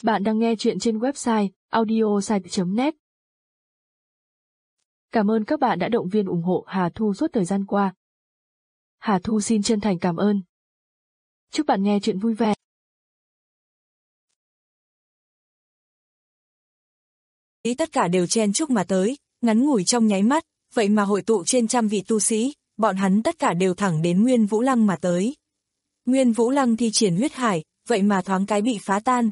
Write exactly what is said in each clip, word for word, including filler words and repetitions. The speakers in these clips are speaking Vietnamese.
Bạn đang nghe chuyện trên website audiosite chấm net. Cảm ơn các bạn đã động viên ủng hộ Hà Thu suốt thời gian qua. Hà Thu xin chân thành cảm ơn. Chúc bạn nghe chuyện vui vẻ. Tất cả đều chen chúc mà tới, ngắn ngủi trong nháy mắt, vậy mà hội tụ trên trăm vị tu sĩ, bọn hắn tất cả đều thẳng đến Nguyên Vũ Lăng mà tới. Nguyên Vũ Lăng thi triển huyết hải, vậy mà thoáng cái bị phá tan.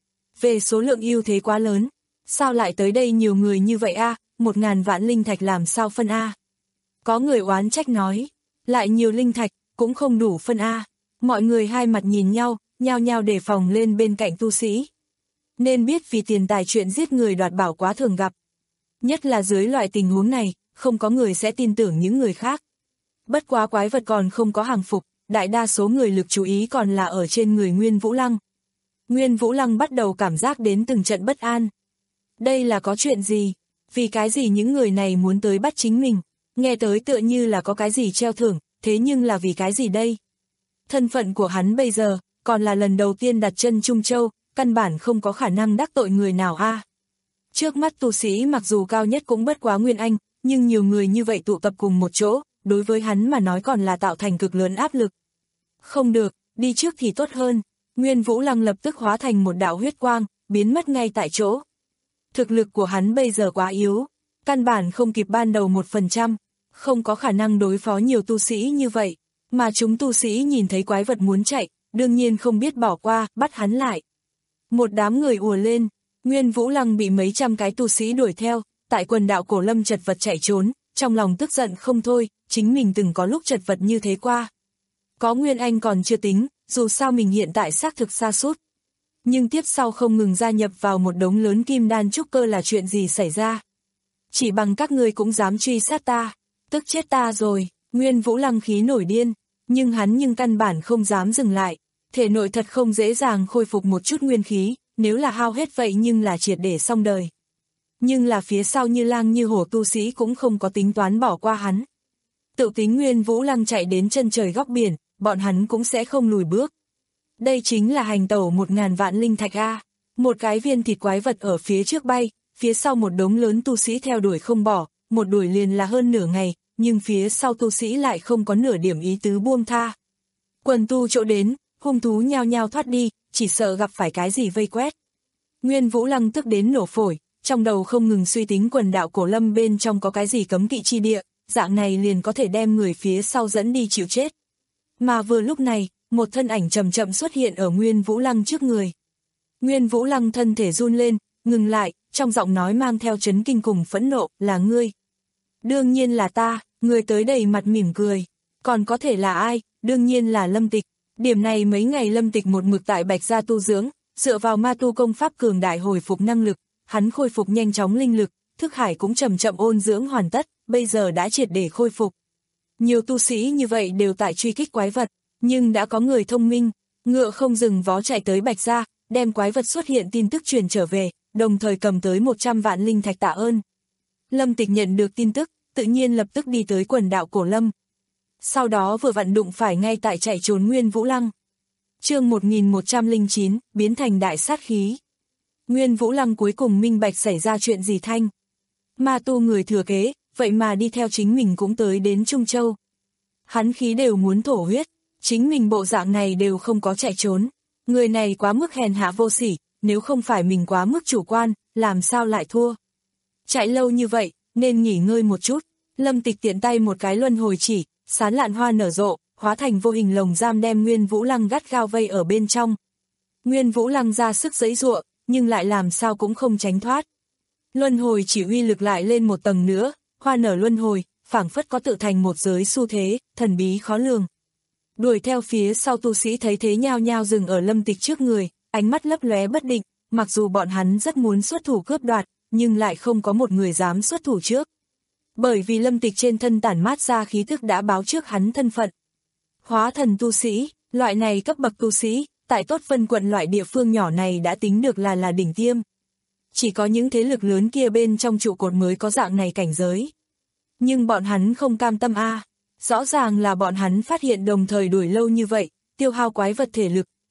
Về số lượng ưu thế quá lớn, sao lại tới đây nhiều người như vậy a? Một ngàn vạn linh thạch làm sao phân a? Có người oán trách nói, lại nhiều linh thạch, cũng không đủ phân a. Mọi người hai mặt nhìn nhau, nhao nhao đề phòng lên bên cạnh tu sĩ. Nên biết vì tiền tài chuyện giết người đoạt bảo quá thường gặp. Nhất là dưới loại tình huống này, không có người sẽ tin tưởng những người khác. Bất quá quái vật còn không có hàng phục, đại đa số người lực chú ý còn là ở trên người Nguyên Vũ Lăng. Nguyên Vũ Lăng bắt đầu cảm giác đến từng trận bất an. Đây là có chuyện gì? Vì cái gì những người này muốn tới bắt chính mình? Nghe tới tựa như là có cái gì treo thưởng, thế nhưng là vì cái gì đây? Thân phận của hắn bây giờ, còn là lần đầu tiên đặt chân Trung Châu, căn bản không có khả năng đắc tội người nào a. Trước mắt tu sĩ mặc dù cao nhất cũng bất quá Nguyên Anh, nhưng nhiều người như vậy tụ tập cùng một chỗ, đối với hắn mà nói còn là tạo thành cực lớn áp lực. Không được, đi trước thì tốt hơn. Nguyên Vũ Lăng lập tức hóa thành một đạo huyết quang, biến mất ngay tại chỗ. Thực lực của hắn bây giờ quá yếu, căn bản không kịp ban đầu một phần trăm, không có khả năng đối phó nhiều tu sĩ như vậy, mà chúng tu sĩ nhìn thấy quái vật muốn chạy, đương nhiên không biết bỏ qua, bắt hắn lại. Một đám người ùa lên, Nguyên Vũ Lăng bị mấy trăm cái tu sĩ đuổi theo, tại quần đạo Cổ Lâm chật vật chạy trốn, trong lòng tức giận không thôi, chính mình từng có lúc chật vật như thế qua. Có Nguyên Anh còn chưa tính, dù sao mình hiện tại xác thực sa sút. Nhưng tiếp sau không ngừng gia nhập vào một đống lớn kim đan trúc cơ là chuyện gì xảy ra. Chỉ bằng các ngươi cũng dám truy sát ta, tức chết ta rồi. Nguyên Vũ Lăng khí nổi điên, nhưng hắn nhưng căn bản không dám dừng lại. Thể nội thật không dễ dàng khôi phục một chút nguyên khí, nếu là hao hết vậy nhưng là triệt để xong đời. Nhưng là phía sau như lang như hổ tu sĩ cũng không có tính toán bỏ qua hắn. Tự tính Nguyên Vũ Lăng chạy đến chân trời góc biển, bọn hắn cũng sẽ không lùi bước. Đây chính là hành tẩu một ngàn vạn linh thạch a. Một cái viên thịt quái vật ở phía trước bay, phía sau một đống lớn tu sĩ theo đuổi không bỏ, một đuổi liền là hơn nửa ngày, nhưng phía sau tu sĩ lại không có nửa điểm ý tứ buông tha. Quần tu chỗ đến, hung thú nhao nhao thoát đi, chỉ sợ gặp phải cái gì vây quét. Nguyên Vũ Lăng tức đến nổ phổi, trong đầu không ngừng suy tính quần đạo Cổ Lâm bên trong có cái gì cấm kỵ chi địa, dạng này liền có thể đem người phía sau dẫn đi chịu chết. Mà vừa lúc này, một thân ảnh chậm chậm xuất hiện ở Nguyên Vũ Lăng trước người. Nguyên Vũ Lăng thân thể run lên, ngừng lại, trong giọng nói mang theo chấn kinh cùng phẫn nộ, là ngươi. Đương nhiên là ta, người tới đầy mặt mỉm cười. Còn có thể là ai, đương nhiên là Lâm Tịch. Điểm này mấy ngày Lâm Tịch một mực tại Bạch Gia tu dưỡng, dựa vào ma tu công pháp cường đại hồi phục năng lực, hắn khôi phục nhanh chóng linh lực, thức hải cũng chậm chậm ôn dưỡng hoàn tất, bây giờ đã triệt để khôi phục. Nhiều tu sĩ như vậy đều tại truy kích quái vật, nhưng đã có người thông minh, ngựa không dừng vó chạy tới Bạch Gia, đem quái vật xuất hiện tin tức truyền trở về, đồng thời cầm tới một trăm vạn linh thạch tạ ơn. Lâm Tịch nhận được tin tức, tự nhiên lập tức đi tới quần đạo Cổ Lâm. Sau đó vừa vặn đụng phải ngay tại chạy trốn Nguyên Vũ Lăng. Chương một nghìn một trăm lẻ chín, biến thành đại sát khí. Nguyên Vũ Lăng cuối cùng minh bạch xảy ra chuyện gì thanh. Ma tu người thừa kế, vậy mà đi theo chính mình cũng tới đến Trung Châu. Hắn khí đều muốn thổ huyết, chính mình bộ dạng này đều không có chạy trốn. Người này quá mức hèn hạ vô sỉ, nếu không phải mình quá mức chủ quan, làm sao lại thua. Chạy lâu như vậy, nên nghỉ ngơi một chút. Lâm Tịch tiện tay một cái luân hồi chỉ, sán lạn hoa nở rộ, hóa thành vô hình lồng giam đem Nguyên Vũ Lăng gắt gao vây ở bên trong. Nguyên Vũ Lăng ra sức giãy giụa, nhưng lại làm sao cũng không tránh thoát. Luân hồi chỉ uy lực lại lên một tầng nữa, hoa nở luân hồi, phảng phất có tự thành một giới xu thế, thần bí khó lường. Đuổi theo phía sau tu sĩ thấy thế nhao nhao dừng ở Lâm Tịch trước người, ánh mắt lấp lóe bất định, mặc dù bọn hắn rất muốn xuất thủ cướp đoạt, nhưng lại không có một người dám xuất thủ trước. Bởi vì Lâm Tịch trên thân tản mát ra khí thức đã báo trước hắn thân phận. Hóa thần tu sĩ, loại này cấp bậc tu sĩ, tại Tốt Vân quận loại địa phương nhỏ này đã tính được là là đỉnh tiêm. Chỉ có những thế lực lớn kia bên trong trụ cột mới có dạng này cảnh giới. Nhưng bọn hắn không cam tâm a. Rõ ràng là bọn hắn phát hiện đồng thời đuổi lâu như vậy, tiêu hao quái vật thể lực,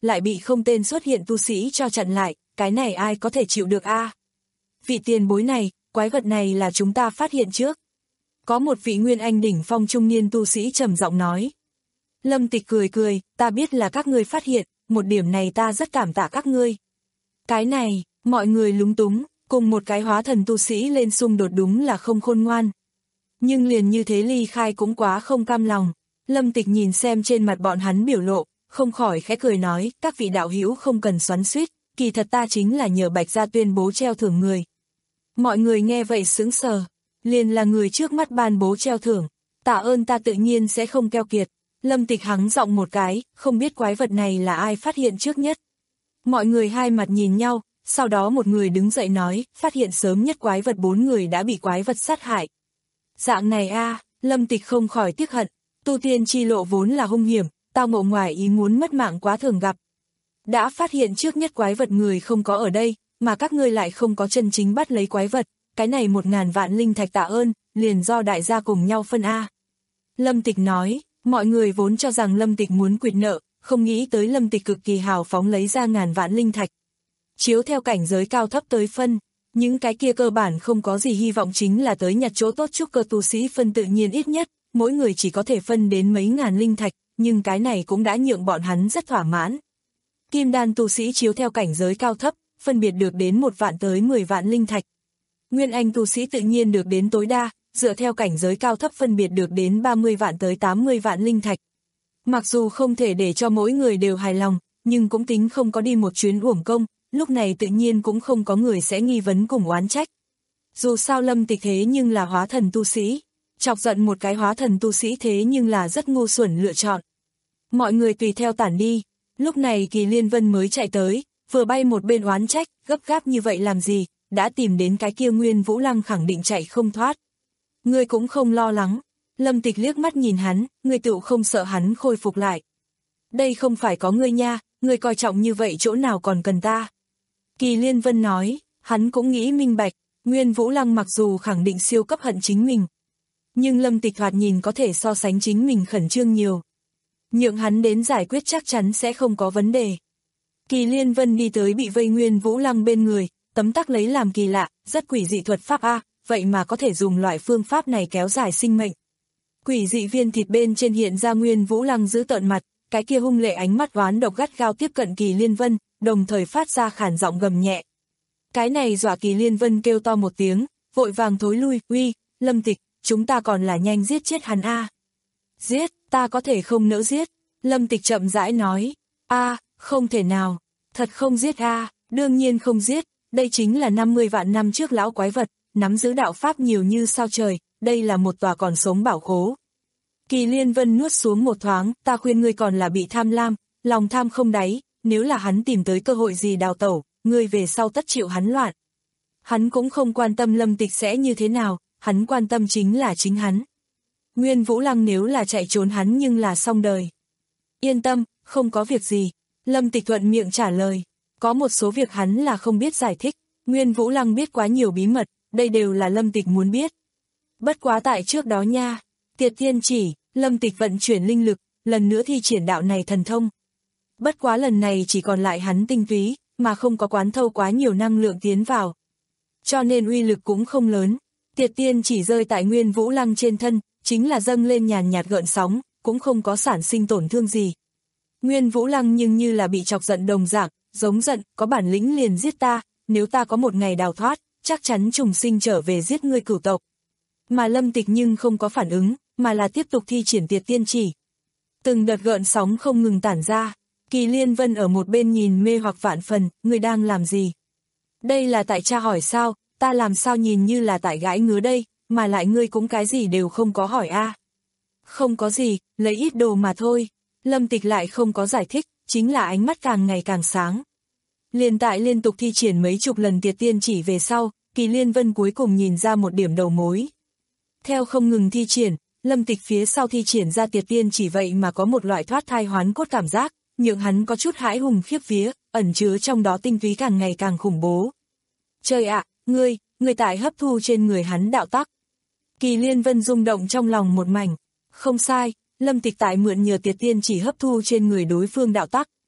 lại bị không tên xuất hiện tu sĩ cho chặn lại, cái này ai có thể chịu được a? Vị tiền bối này, quái vật này là chúng ta phát hiện trước. Có một vị nguyên anh đỉnh phong trung niên tu sĩ trầm giọng nói. Lâm Tịch cười cười, ta biết là các ngươi phát hiện, một điểm này ta rất cảm tạ các ngươi. Cái này, mọi người lúng túng, cùng một cái hóa thần tu sĩ lên xung đột đúng là không khôn ngoan. Nhưng liền như thế ly khai cũng quá không cam lòng. Lâm Tịch nhìn xem trên mặt bọn hắn biểu lộ, không khỏi khẽ cười nói, các vị đạo hữu không cần xoắn xuýt, kỳ thật ta chính là nhờ Bạch gia tuyên bố treo thưởng người. Mọi người nghe vậy sững sờ, liền là người trước mắt ban bố treo thưởng, tạ ơn ta tự nhiên sẽ không keo kiệt. Lâm Tịch hắng giọng một cái, không biết quái vật này là ai phát hiện trước nhất. Mọi người hai mặt nhìn nhau, sau đó một người đứng dậy nói, phát hiện sớm nhất quái vật bốn người đã bị quái vật sát hại. Dạng này a, Lâm Tịch không khỏi tiếc hận, tu tiên chi lộ vốn là hung hiểm, tao ngộ ngoài ý muốn mất mạng quá thường gặp. Đã phát hiện trước nhất quái vật người không có ở đây, mà các ngươi lại không có chân chính bắt lấy quái vật, cái này một ngàn vạn linh thạch tạ ơn, liền do đại gia cùng nhau phân a. Lâm Tịch nói, mọi người vốn cho rằng Lâm Tịch muốn quyệt nợ, không nghĩ tới Lâm Tịch cực kỳ hào phóng lấy ra ngàn vạn linh thạch. Chiếu theo cảnh giới cao thấp tới phân, những cái kia cơ bản không có gì hy vọng chính là tới nhặt chỗ tốt trúc cơ tu sĩ phân tự nhiên ít nhất, mỗi người chỉ có thể phân đến mấy ngàn linh thạch, nhưng cái này cũng đã nhượng bọn hắn rất thỏa mãn. Kim đan tu sĩ chiếu theo cảnh giới cao thấp, phân biệt được đến một vạn tới mười vạn linh thạch. Nguyên anh tu sĩ tự nhiên được đến tối đa, dựa theo cảnh giới cao thấp phân biệt được đến ba mươi vạn tới tám mươi vạn linh thạch. Mặc dù không thể để cho mỗi người đều hài lòng, nhưng cũng tính không có đi một chuyến uổng công, lúc này tự nhiên cũng không có người sẽ nghi vấn cùng oán trách. Dù sao Lâm Tịch thế nhưng là hóa thần tu sĩ, chọc giận một cái hóa thần tu sĩ thế nhưng là rất ngu xuẩn lựa chọn. Mọi người tùy theo tản đi, lúc này Kỳ Liên Vân mới chạy tới, vừa bay một bên oán trách, gấp gáp như vậy làm gì, đã tìm đến cái kia Nguyên Vũ Lăng khẳng định chạy không thoát. Ngươi cũng không lo lắng. Lâm Tịch liếc mắt nhìn hắn, ngươi tựu không sợ hắn khôi phục lại. Đây không phải có ngươi nha, ngươi coi trọng như vậy chỗ nào còn cần ta. Kỳ Liên Vân nói, hắn cũng nghĩ minh bạch, Nguyên Vũ Lăng mặc dù khẳng định siêu cấp hận chính mình. Nhưng Lâm Tịch thoạt nhìn có thể so sánh chính mình khẩn trương nhiều. Nhượng hắn đến giải quyết chắc chắn sẽ không có vấn đề. Kỳ Liên Vân đi tới bị vây Nguyên Vũ Lăng bên người, tấm tắc lấy làm kỳ lạ, rất quỷ dị thuật pháp a, vậy mà có thể dùng loại phương pháp này kéo dài sinh mệnh. Quỷ dị viên thịt bên trên hiện ra Nguyên Vũ Lăng giữ tợn mặt, cái kia hung lệ ánh mắt oán độc gắt gao tiếp cận Kỳ Liên Vân, đồng thời phát ra khản giọng gầm nhẹ. Cái này dọa Kỳ Liên Vân kêu to một tiếng, vội vàng thối lui, uy, Lâm Tịch, chúng ta còn là nhanh giết chết hắn a. Giết, ta có thể không nỡ giết. Lâm Tịch chậm rãi nói, a, không thể nào, thật không giết a, đương nhiên không giết, đây chính là năm mươi vạn năm trước lão quái vật, nắm giữ đạo pháp nhiều như sao trời, đây là một tòa còn sống bảo khố. Kỳ Liên Vân nuốt xuống một thoáng, ta khuyên ngươi còn là bị tham lam, lòng tham không đáy, nếu là hắn tìm tới cơ hội gì đào tẩu, ngươi về sau tất chịu hắn loạn. Hắn cũng không quan tâm Lâm Tịch sẽ như thế nào, hắn quan tâm chính là chính hắn. Nguyên Vũ Lăng nếu là chạy trốn hắn nhưng là xong đời. Yên tâm, không có việc gì. Lâm Tịch thuận miệng trả lời. Có một số việc hắn là không biết giải thích. Nguyên Vũ Lăng biết quá nhiều bí mật, đây đều là Lâm Tịch muốn biết. Bất quá tại trước đó nha, Tiệt Thiên Chỉ, Lâm Tịch vận chuyển linh lực, lần nữa thi triển đạo này thần thông. Bất quá lần này chỉ còn lại hắn tinh túy, mà không có quán thâu quá nhiều năng lượng tiến vào. Cho nên uy lực cũng không lớn. Tiệt Tiên Chỉ rơi tại Nguyên Vũ Lăng trên thân, chính là dâng lên nhàn nhạt gợn sóng, cũng không có sản sinh tổn thương gì. Nguyên Vũ Lăng nhưng như là bị chọc giận đồng dạng, giống giận, có bản lĩnh liền giết ta, nếu ta có một ngày đào thoát, chắc chắn trùng sinh trở về giết ngươi cửu tộc. Mà Lâm Tịch nhưng không có phản ứng, mà là tiếp tục thi triển Tiệt Tiên Chỉ. Từng đợt gợn sóng không ngừng tản ra, Kỳ Liên Vân ở một bên nhìn mê hoặc vạn phần, ngươi đang làm gì? Đây là tại cha hỏi sao, ta làm sao nhìn như là tại gãi ngứa đây, mà lại ngươi cũng cái gì đều không có hỏi a. À. Không có gì, lấy ít đồ mà thôi. Lâm Tịch lại không có giải thích, chính là ánh mắt càng ngày càng sáng. Liên tại liên tục thi triển mấy chục lần Tiệt Tiên Chỉ về sau, Kỳ Liên Vân cuối cùng nhìn ra một điểm đầu mối. Theo không ngừng thi triển, Lâm Tịch phía sau thi triển ra Tiệt Tiên Chỉ vậy mà có một loại thoát thai hoán cốt cảm giác, nhượng hắn có chút hãi hùng khiếp vía, ẩn chứa trong đó tinh túy càng ngày càng khủng bố. Trời ạ, ngươi, ngươi tại hấp thu trên người hắn đạo tắc. Kỳ Liên Vân rung động trong lòng một mảnh. Không sai, Lâm Tịch tại mượn nhờ Tiệt Tiên Chỉ hấp thu trên người đối phương đạo tắc.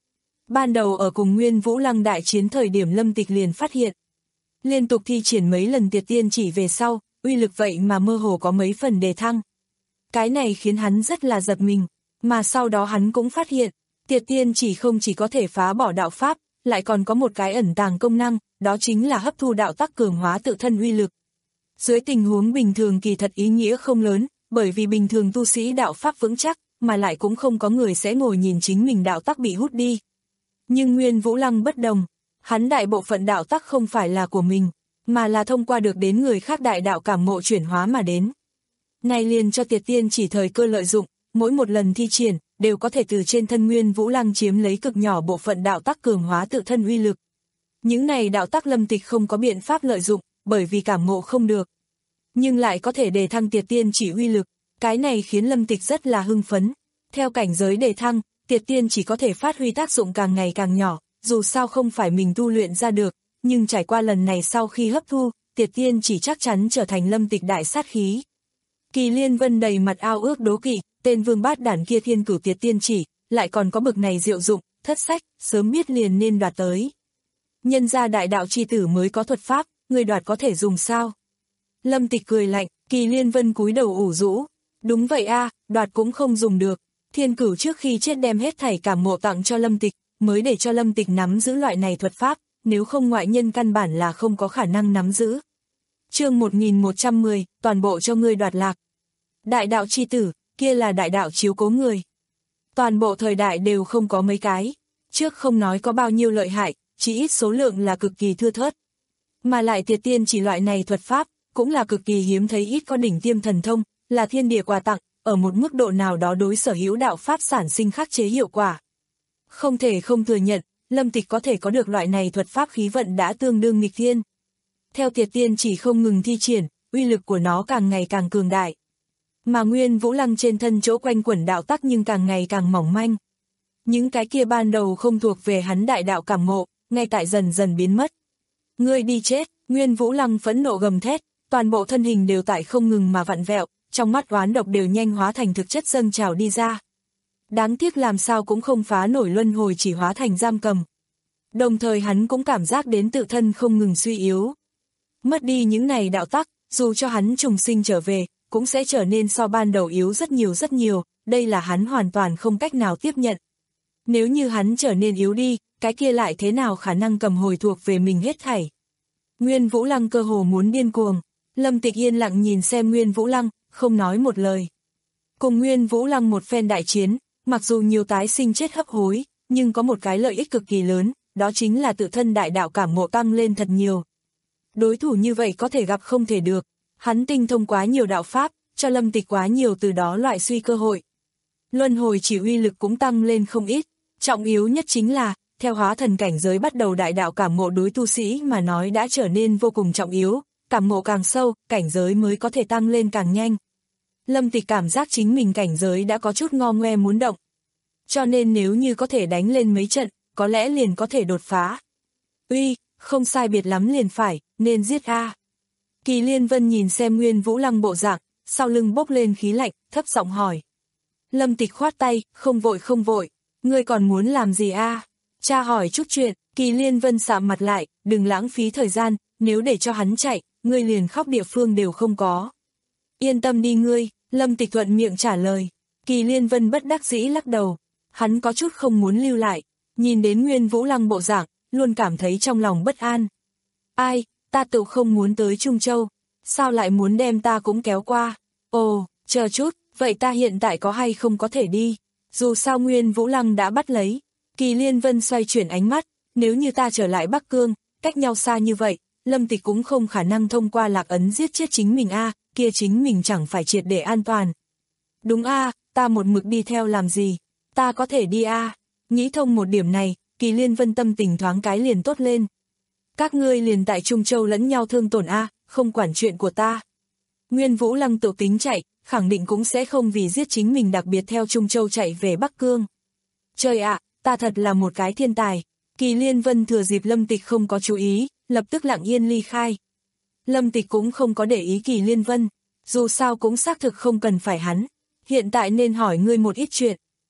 Ban đầu ở cùng Nguyên Vũ Lăng đại chiến thời điểm Lâm Tịch liền phát hiện. Liên tục thi triển mấy lần Tiệt Tiên Chỉ về sau, uy lực vậy mà mơ hồ có mấy phần đề thăng. Cái này khiến hắn rất là giật mình, mà sau đó hắn cũng phát hiện, Tiệt Tiên Chỉ không chỉ có thể phá bỏ đạo pháp, lại còn có một cái ẩn tàng công năng, đó chính là hấp thu đạo tắc cường hóa tự thân uy lực. Dưới tình huống bình thường kỳ thật ý nghĩa không lớn, bởi vì bình thường tu sĩ đạo pháp vững chắc, mà lại cũng không có người sẽ ngồi nhìn chính mình đạo tắc bị hút đi. Nhưng Nguyên Vũ Lăng bất đồng, hắn đại bộ phận đạo tắc không phải là của mình, mà là thông qua được đến người khác đại đạo cảm ngộ chuyển hóa mà đến. Này liền cho Tiệt Tiên Chỉ thời cơ lợi dụng, mỗi một lần thi triển, đều có thể từ trên thân Nguyên Vũ Lăng chiếm lấy cực nhỏ bộ phận đạo tắc cường hóa tự thân uy lực. Những này đạo tắc Lâm Tịch không có biện pháp lợi dụng, bởi vì cảm ngộ không được. Nhưng lại có thể đề thăng Tiệt Tiên Chỉ uy lực, cái này khiến Lâm Tịch rất là hưng phấn. Theo cảnh giới đề thăng, Tiệt Tiên Chỉ có thể phát huy tác dụng càng ngày càng nhỏ, dù sao không phải mình tu luyện ra được, nhưng trải qua lần này sau khi hấp thu, Tiệt Tiên Chỉ chắc chắn trở thành Lâm Tịch đại sát khí. Kỳ Liên Vân đầy mặt ao ước đố kỵ, tên vương bát đản kia thiên cửu Tiệt Tiên Chỉ, lại còn có bực này diệu dụng, thất sách, sớm biết liền nên đoạt tới. Nhân ra đại đạo chi tử mới có thuật pháp, người đoạt có thể dùng sao? Lâm Tịch cười lạnh, Kỳ Liên Vân cúi đầu ủ rũ. Đúng vậy a, đoạt cũng không dùng được. Thiên cửu trước khi chết đem hết thảy cảm ngộ tặng cho Lâm Tịch, mới để cho Lâm Tịch nắm giữ loại này thuật pháp, nếu không ngoại nhân căn bản là không có khả năng nắm giữ. Chương một nghìn một trăm mười, toàn bộ cho ngươi đoạt lạc. Đại đạo chi tử, kia là đại đạo chiếu cố người. Toàn bộ thời đại đều không có mấy cái, trước không nói có bao nhiêu lợi hại, chỉ ít số lượng là cực kỳ thưa thớt. Mà lại Tiệt Tiên Chỉ loại này thuật pháp, cũng là cực kỳ hiếm thấy ít có đỉnh tiêm thần thông, là thiên địa quà tặng, ở một mức độ nào đó đối sở hữu đạo pháp sản sinh khắc chế hiệu quả. Không thể không thừa nhận, Lâm Tịch có thể có được loại này thuật pháp khí vận đã tương đương nghịch thiên. Theo Tiệt Tiên Chỉ không ngừng thi triển, uy lực của nó càng ngày càng cường đại. Mà Nguyên Vũ Lăng trên thân chỗ quanh quẩn đạo tắc nhưng càng ngày càng mỏng manh. Những cái kia ban đầu không thuộc về hắn đại đạo cảm ngộ, ngay tại dần dần biến mất. Ngươi đi chết, Nguyên Vũ Lăng phẫn nộ gầm thét, toàn bộ thân hình đều tại không ngừng mà vặn vẹo, trong mắt oán độc đều nhanh hóa thành thực chất dâng trào đi ra. Đáng tiếc làm sao cũng không phá nổi luân hồi chỉ hóa thành giam cầm. Đồng thời hắn cũng cảm giác đến tự thân không ngừng suy yếu. Mất đi những này đạo tắc, dù cho hắn trùng sinh trở về, cũng sẽ trở nên so ban đầu yếu rất nhiều rất nhiều, đây là hắn hoàn toàn không cách nào tiếp nhận. Nếu như hắn trở nên yếu đi, cái kia lại thế nào khả năng cầm hồi thuộc về mình hết thảy. Nguyên Vũ Lăng cơ hồ muốn điên cuồng, Lâm Tịch yên lặng nhìn xem Nguyên Vũ Lăng, không nói một lời. Cùng Nguyên Vũ Lăng một phen đại chiến, mặc dù nhiều tái sinh chết hấp hối, nhưng có một cái lợi ích cực kỳ lớn, đó chính là tự thân đại đạo cảm ngộ tăng lên thật nhiều. Đối thủ như vậy có thể gặp không thể được, hắn tinh thông quá nhiều đạo pháp, cho Lâm Tịch quá nhiều từ đó loại suy cơ hội. Luân hồi chỉ uy lực cũng tăng lên không ít, trọng yếu nhất chính là, theo hóa thần cảnh giới bắt đầu đại đạo cảm ngộ đối tu sĩ mà nói đã trở nên vô cùng trọng yếu, cảm ngộ càng sâu, cảnh giới mới có thể tăng lên càng nhanh. Lâm Tịch cảm giác chính mình cảnh giới đã có chút ngo ngoe muốn động. Cho nên nếu như có thể đánh lên mấy trận, có lẽ liền có thể đột phá. Uy, không sai biệt lắm liền phải, nên giết a. Kỳ Liên Vân nhìn xem Nguyên Vũ Lăng bộ dạng, sau lưng bốc lên khí lạnh, thấp giọng hỏi. Lâm Tịch khoát tay, không vội không vội, ngươi còn muốn làm gì a? Cha hỏi chút chuyện, Kỳ Liên Vân sạm mặt lại, đừng lãng phí thời gian, nếu để cho hắn chạy, ngươi liền khóc địa phương đều không có. Yên tâm đi ngươi, Lâm Tịch thuận miệng trả lời. Kỳ Liên Vân bất đắc dĩ lắc đầu, hắn có chút không muốn lưu lại, nhìn đến Nguyên Vũ Lăng bộ dạng, luôn cảm thấy trong lòng bất an. Ai, ta tự không muốn tới Trung Châu, sao lại muốn đem ta cũng kéo qua? Ồ, chờ chút, vậy ta hiện tại có hay không có thể đi? Dù sao Nguyên Vũ Lăng đã bắt lấy. Kỳ Liên Vân xoay chuyển ánh mắt, nếu như ta trở lại Bắc Cương, cách nhau xa như vậy, Lâm Tịch cũng không khả năng thông qua lạc ấn giết chết chính mình a, kia chính mình chẳng phải triệt để an toàn. Đúng a, ta một mực đi theo làm gì? Ta có thể đi a. Nghĩ thông một điểm này, Kỳ Liên Vân tâm tình thoáng cái liền tốt lên. Các ngươi liền tại Trung Châu lẫn nhau thương tổn a, không quản chuyện của ta. Nguyên Vũ Lăng tự tính chạy, khẳng định cũng sẽ không vì giết chính mình đặc biệt theo Trung Châu chạy về Bắc Cương. Trời ạ, ta thật là một cái thiên tài. Kỳ Liên Vân thừa dịp Lâm Tịch không có chú ý, lập tức lặng yên ly khai. Lâm Tịch cũng không có để ý Kỳ Liên Vân, dù sao cũng xác thực không cần phải hắn. Hiện tại nên hỏi ngươi một ít chuyện.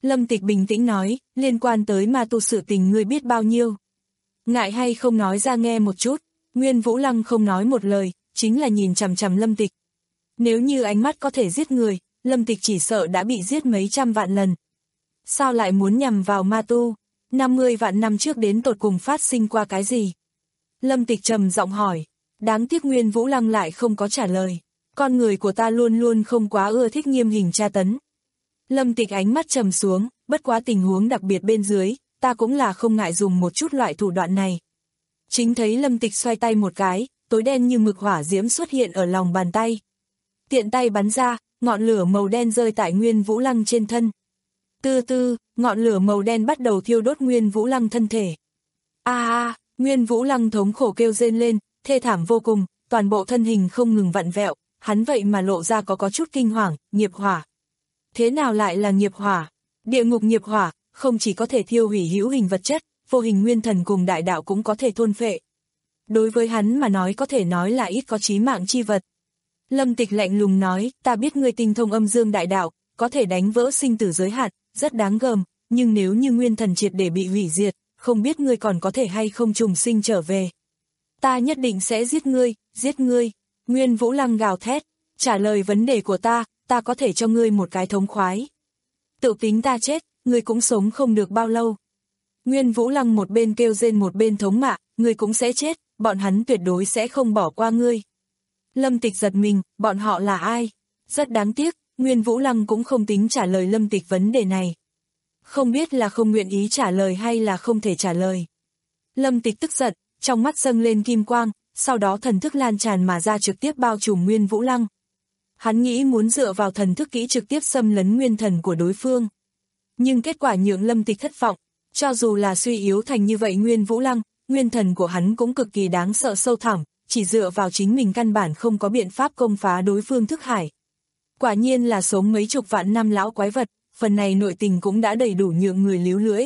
Lâm Tịch bình tĩnh nói, liên quan tới ma tu sự tình ngươi biết bao nhiêu. Ngại hay không nói ra nghe một chút. Nguyên Vũ Lăng không nói một lời, chính là nhìn chằm chằm Lâm Tịch. Nếu như ánh mắt có thể giết người, Lâm Tịch chỉ sợ đã bị giết mấy trăm vạn lần. Sao lại muốn nhằm vào ma tu? năm mươi vạn năm trước đến tột cùng phát sinh qua cái gì? Lâm Tịch trầm giọng hỏi. Đáng tiếc Nguyên Vũ Lăng lại không có trả lời. Con người của ta luôn luôn không quá ưa thích nghiêm hình tra tấn. Lâm Tịch ánh mắt trầm xuống, bất quá tình huống đặc biệt bên dưới, ta cũng là không ngại dùng một chút loại thủ đoạn này. Chính thấy Lâm Tịch xoay tay một cái, tối đen như mực hỏa diễm xuất hiện ở lòng bàn tay. Tiện tay bắn ra, ngọn lửa màu đen rơi tại Nguyên Vũ Lăng trên thân. Tư tư, ngọn lửa màu đen bắt đầu thiêu đốt Nguyên Vũ Lăng thân thể. A a, Nguyên Vũ Lăng thống khổ kêu rên lên, thê thảm vô cùng, toàn bộ thân hình không ngừng vặn vẹo, hắn vậy mà lộ ra có có chút kinh hoàng, nghiệp hỏa. Thế nào lại là nghiệp hỏa? Địa ngục nghiệp hỏa, không chỉ có thể thiêu hủy hữu hình vật chất, vô hình nguyên thần cùng đại đạo cũng có thể thôn phệ. Đối với hắn mà nói có thể nói là ít có chí mạng chi vật. Lâm Tịch lạnh lùng nói, ta biết ngươi tinh thông âm dương đại đạo, có thể đánh vỡ sinh tử giới hạn, rất đáng gờm, nhưng nếu như nguyên thần triệt để bị hủy diệt, không biết ngươi còn có thể hay không trùng sinh trở về. Ta nhất định sẽ giết ngươi, giết ngươi. Nguyên Vũ Lăng gào thét, trả lời vấn đề của ta, ta có thể cho ngươi một cái thống khoái. Tự tính ta chết, ngươi cũng sống không được bao lâu. Nguyên Vũ Lăng một bên kêu rên một bên thống mạ, ngươi cũng sẽ chết, bọn hắn tuyệt đối sẽ không bỏ qua ngươi. Lâm Tịch giật mình, bọn họ là ai? Rất đáng tiếc, Nguyên Vũ Lăng cũng không tính trả lời Lâm Tịch vấn đề này. Không biết là không nguyện ý trả lời hay là không thể trả lời. Lâm Tịch tức giận, trong mắt dâng lên kim quang, sau đó thần thức lan tràn mà ra trực tiếp bao trùm Nguyên Vũ Lăng. Hắn nghĩ muốn dựa vào thần thức kỹ trực tiếp xâm lấn nguyên thần của đối phương. Nhưng kết quả nhượng Lâm Tịch thất vọng, cho dù là suy yếu thành như vậy Nguyên Vũ Lăng, nguyên thần của hắn cũng cực kỳ đáng sợ sâu thẳm, chỉ dựa vào chính mình căn bản không có biện pháp công phá đối phương thức hải. Quả nhiên là sống mấy chục vạn năm lão quái vật, phần này nội tình cũng đã đầy đủ nhượng người líu lưỡi.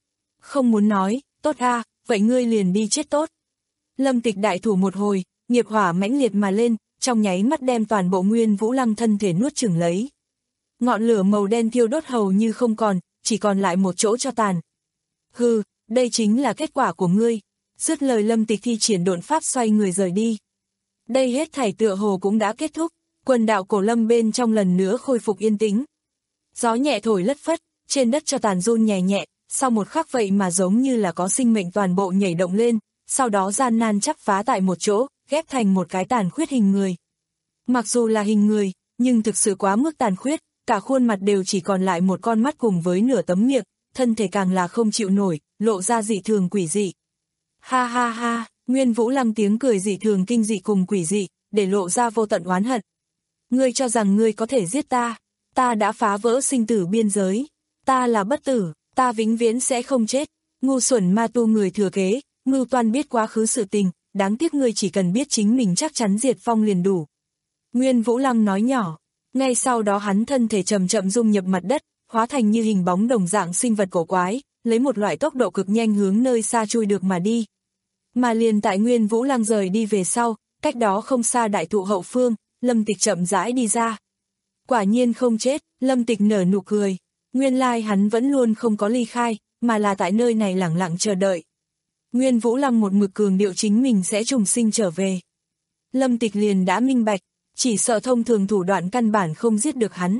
Không muốn nói, tốt a, vậy ngươi liền đi chết tốt. Lâm Tịch đại thủ một hồi, nghiệp hỏa mãnh liệt mà lên, trong nháy mắt đem toàn bộ Nguyên Vũ Lăng thân thể nuốt chửng lấy. Ngọn lửa màu đen thiêu đốt hầu như không còn, chỉ còn lại một chỗ cho tàn. Hừ, đây chính là kết quả của ngươi. Dứt lời Lâm Tịch thi triển độn pháp xoay người rời đi. Đây hết thảy tựa hồ cũng đã kết thúc, quần đạo Cổ Lâm bên trong lần nữa khôi phục yên tĩnh. Gió nhẹ thổi lất phất, trên đất cho tàn run nhẹ nhẹ, sau một khắc vậy mà giống như là có sinh mệnh toàn bộ nhảy động lên, sau đó gian nan chắp phá tại một chỗ, ghép thành một cái tàn khuyết hình người. Mặc dù là hình người, nhưng thực sự quá mức tàn khuyết, cả khuôn mặt đều chỉ còn lại một con mắt cùng với nửa tấm miệng, thân thể càng là không chịu nổi, lộ ra dị thường quỷ dị. Ha ha ha, Nguyên Vũ Lăng tiếng cười dị thường kinh dị cùng quỷ dị, để lộ ra vô tận oán hận. Ngươi cho rằng ngươi có thể giết ta, ta đã phá vỡ sinh tử biên giới, ta là bất tử, ta vĩnh viễn sẽ không chết, ngu xuẩn ma tu người thừa kế, mưu toan biết quá khứ sự tình, đáng tiếc ngươi chỉ cần biết chính mình chắc chắn diệt vong liền đủ. Nguyên Vũ Lăng nói nhỏ, ngay sau đó hắn thân thể chậm chậm dung nhập mặt đất, hóa thành như hình bóng đồng dạng sinh vật cổ quái, lấy một loại tốc độ cực nhanh hướng nơi xa chui được mà đi. Mà liền tại Nguyên Vũ Lăng rời đi về sau, cách đó không xa đại thụ hậu phương, Lâm Tịch chậm rãi đi ra. Quả nhiên không chết, Lâm Tịch nở nụ cười, nguyên lai hắn vẫn luôn không có ly khai, mà là tại nơi này lẳng lặng chờ đợi. Nguyên Vũ Lăng một mực cường điệu chính mình sẽ trùng sinh trở về. Lâm Tịch liền đã minh bạch, chỉ sợ thông thường thủ đoạn căn bản không giết được hắn.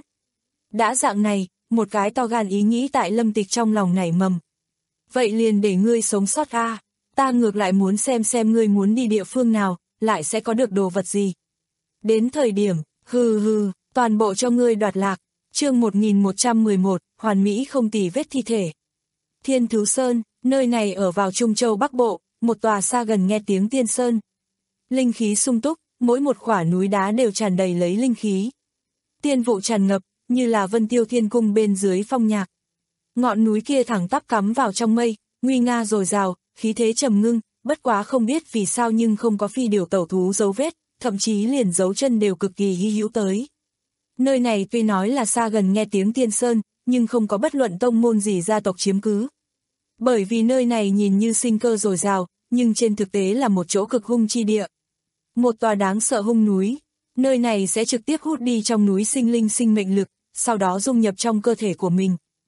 Đã dạng này, một cái to gan ý nghĩ tại Lâm Tịch trong lòng nảy mầm. Vậy liền để ngươi sống sót a, ta ngược lại muốn xem xem ngươi muốn đi địa phương nào, lại sẽ có được đồ vật gì. Đến thời điểm, hừ hừ, toàn bộ cho ngươi đoạt lạc. Chương một nghìn một trăm mười một, hoàn mỹ không tì vết thi thể. Thiên Thứ Sơn, nơi này ở vào Trung Châu Bắc Bộ, một tòa xa gần nghe tiếng tiên sơn. Linh khí sung túc, mỗi một khỏa núi đá đều tràn đầy lấy linh khí. Tiên vụ tràn ngập, như là Vân Tiêu Thiên Cung bên dưới phong nhạc. Ngọn núi kia thẳng tắp cắm vào trong mây, nguy nga dồi dào, khí thế trầm ngưng, bất quá không biết vì sao nhưng không có phi điều tẩu thú dấu vết, thậm chí liền dấu chân đều cực kỳ hy hữu tới. Nơi này tuy nói là xa gần nghe tiếng tiên sơn, nhưng không có bất luận tông môn gì gia tộc chiếm cứ. Bởi vì nơi này nhìn như sinh cơ dồi dào, nhưng trên thực tế là một chỗ cực hung chi địa. Một tòa đáng sợ hung núi, nơi này sẽ trực tiếp hút đi trong núi sinh linh sinh mệnh lực, sau đó dung nhập trong cơ thể của mình.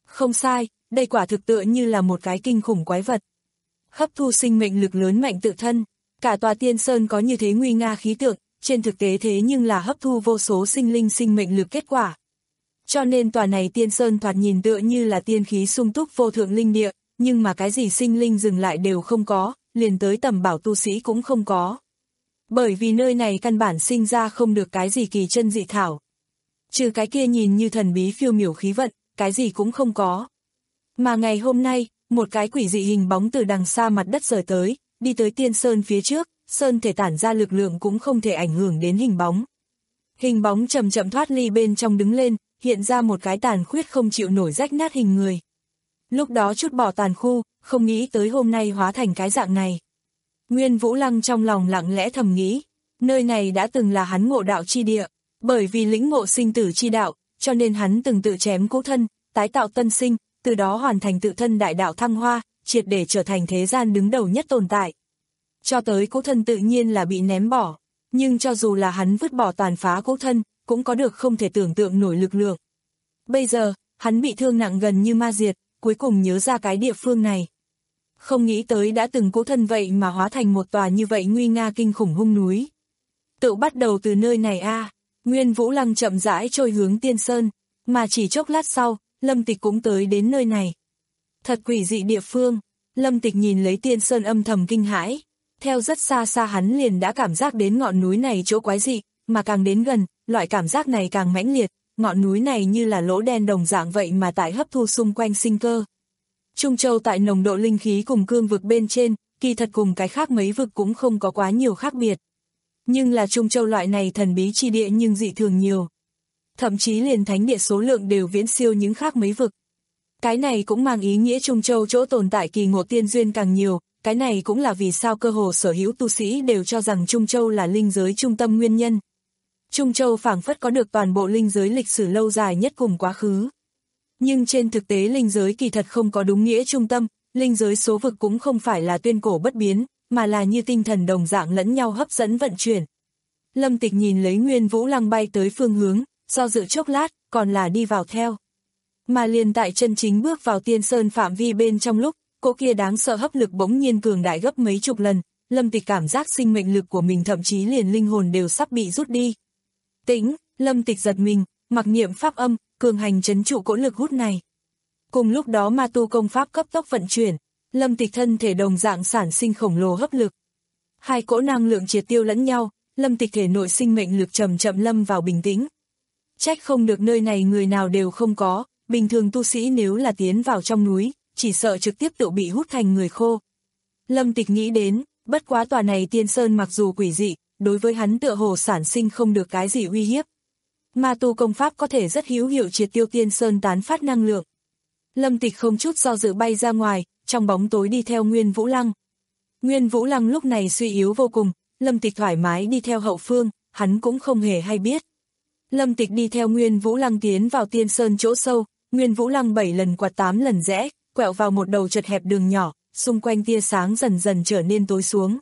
Không sai, đây quả thực tựa như là một cái kinh khủng quái vật. Hấp thu sinh mệnh lực lớn mạnh tự thân, cả tòa tiên sơn có như thế nguy nga khí tượng, trên thực tế thế nhưng là hấp thu vô số sinh linh sinh mệnh lực kết quả. Cho nên tòa này tiên sơn thoạt nhìn tựa như là tiên khí sung túc vô thượng linh địa, nhưng mà cái gì sinh linh dừng lại đều không có, liền tới tầm bảo tu sĩ cũng không có. Bởi vì nơi này căn bản sinh ra không được cái gì kỳ chân dị thảo. Trừ cái kia nhìn như thần bí phiêu miểu khí vận, cái gì cũng không có. Mà ngày hôm nay, một cái quỷ dị hình bóng từ đằng xa mặt đất rời tới, đi tới tiên sơn phía trước, sơn thể tản ra lực lượng cũng không thể ảnh hưởng đến hình bóng. Hình bóng chậm chậm thoát ly bên trong đứng lên, hiện ra một cái tàn khuyết không chịu nổi rách nát hình người. Lúc đó chút bỏ tàn khu, không nghĩ tới hôm nay hóa thành cái dạng này. Nguyên Vũ Lăng trong lòng lặng lẽ thầm nghĩ, nơi này đã từng là hắn ngộ đạo chi địa, bởi vì lĩnh ngộ sinh tử chi đạo, cho nên hắn từng tự chém cũ thân, tái tạo tân sinh, từ đó hoàn thành tự thân đại đạo thăng hoa, triệt để trở thành thế gian đứng đầu nhất tồn tại. Cho tới cũ thân tự nhiên là bị ném bỏ, nhưng cho dù là hắn vứt bỏ tàn phá cũ thân, cũng có được không thể tưởng tượng nổi lực lượng. Bây giờ, hắn bị thương nặng gần như ma diệt, cuối cùng nhớ ra cái địa phương này. Không nghĩ tới đã từng cũ thân vậy mà hóa thành một tòa như vậy nguy nga kinh khủng hung núi. Tự bắt đầu từ nơi này a à, Nguyên Vũ Lăng chậm rãi trôi hướng tiên sơn, mà chỉ chốc lát sau, Lâm Tịch cũng tới đến nơi này. Thật quỷ dị địa phương, Lâm Tịch nhìn lấy tiên sơn âm thầm kinh hãi. Theo rất xa xa hắn liền đã cảm giác đến ngọn núi này chỗ quái dị, mà càng đến gần, loại cảm giác này càng mãnh liệt, ngọn núi này như là lỗ đen đồng dạng vậy mà tại hấp thu xung quanh sinh cơ. Trung Châu tại nồng độ linh khí cùng cương vực bên trên, kỳ thật cùng cái khác mấy vực cũng không có quá nhiều khác biệt. Nhưng là Trung Châu loại này thần bí chi địa nhưng dị thường nhiều. Thậm chí liền thánh địa số lượng đều viễn siêu những khác mấy vực. Cái này cũng mang ý nghĩa Trung Châu chỗ tồn tại kỳ ngộ tiên duyên càng nhiều, cái này cũng là vì sao cơ hồ sở hữu tu sĩ đều cho rằng Trung Châu là linh giới trung tâm nguyên nhân. Trung Châu phảng phất có được toàn bộ linh giới lịch sử lâu dài nhất cùng quá khứ. Nhưng trên thực tế linh giới kỳ thật không có đúng nghĩa trung tâm, linh giới số vực cũng không phải là tuyên cổ bất biến, mà là như tinh thần đồng dạng lẫn nhau hấp dẫn vận chuyển. Lâm Tịch nhìn lấy Nguyên Vũ Lăng bay tới phương hướng, do dự chốc lát, còn là đi vào theo. Mà liền tại chân chính bước vào tiên sơn phạm vi bên trong lúc, cỗ kia đáng sợ hấp lực bỗng nhiên cường đại gấp mấy chục lần, Lâm Tịch cảm giác sinh mệnh lực của mình thậm chí liền linh hồn đều sắp bị rút đi. Tĩnh, Lâm Tịch giật mình, mặc niệm pháp âm, cường hành trấn trụ cỗ lực hút này. Cùng lúc đó ma tu công pháp cấp tốc vận chuyển, Lâm Tịch thân thể đồng dạng sản sinh khổng lồ hấp lực. Hai cỗ năng lượng triệt tiêu lẫn nhau, Lâm Tịch thể nội sinh mệnh lực chậm chậm lâm vào bình tĩnh. Trách không được nơi này người nào đều không có, bình thường tu sĩ nếu là tiến vào trong núi, chỉ sợ trực tiếp tự bị hút thành người khô. Lâm Tịch nghĩ đến, bất quá tòa này tiên sơn mặc dù quỷ dị, đối với hắn tựa hồ sản sinh không được cái gì uy hiếp. Ma tu công pháp có thể rất hữu hiệu triệt tiêu tiên sơn tán phát năng lượng. Lâm Tịch không chút do dự bay ra ngoài, trong bóng tối đi theo Nguyên Vũ Lăng. Nguyên Vũ Lăng lúc này suy yếu vô cùng, Lâm Tịch thoải mái đi theo hậu phương, hắn cũng không hề hay biết. Lâm Tịch đi theo Nguyên Vũ Lăng tiến vào tiên sơn chỗ sâu, Nguyên Vũ Lăng bảy lần quạt tám lần rẽ, quẹo vào một đầu chật hẹp đường nhỏ, xung quanh tia sáng dần dần trở nên tối xuống.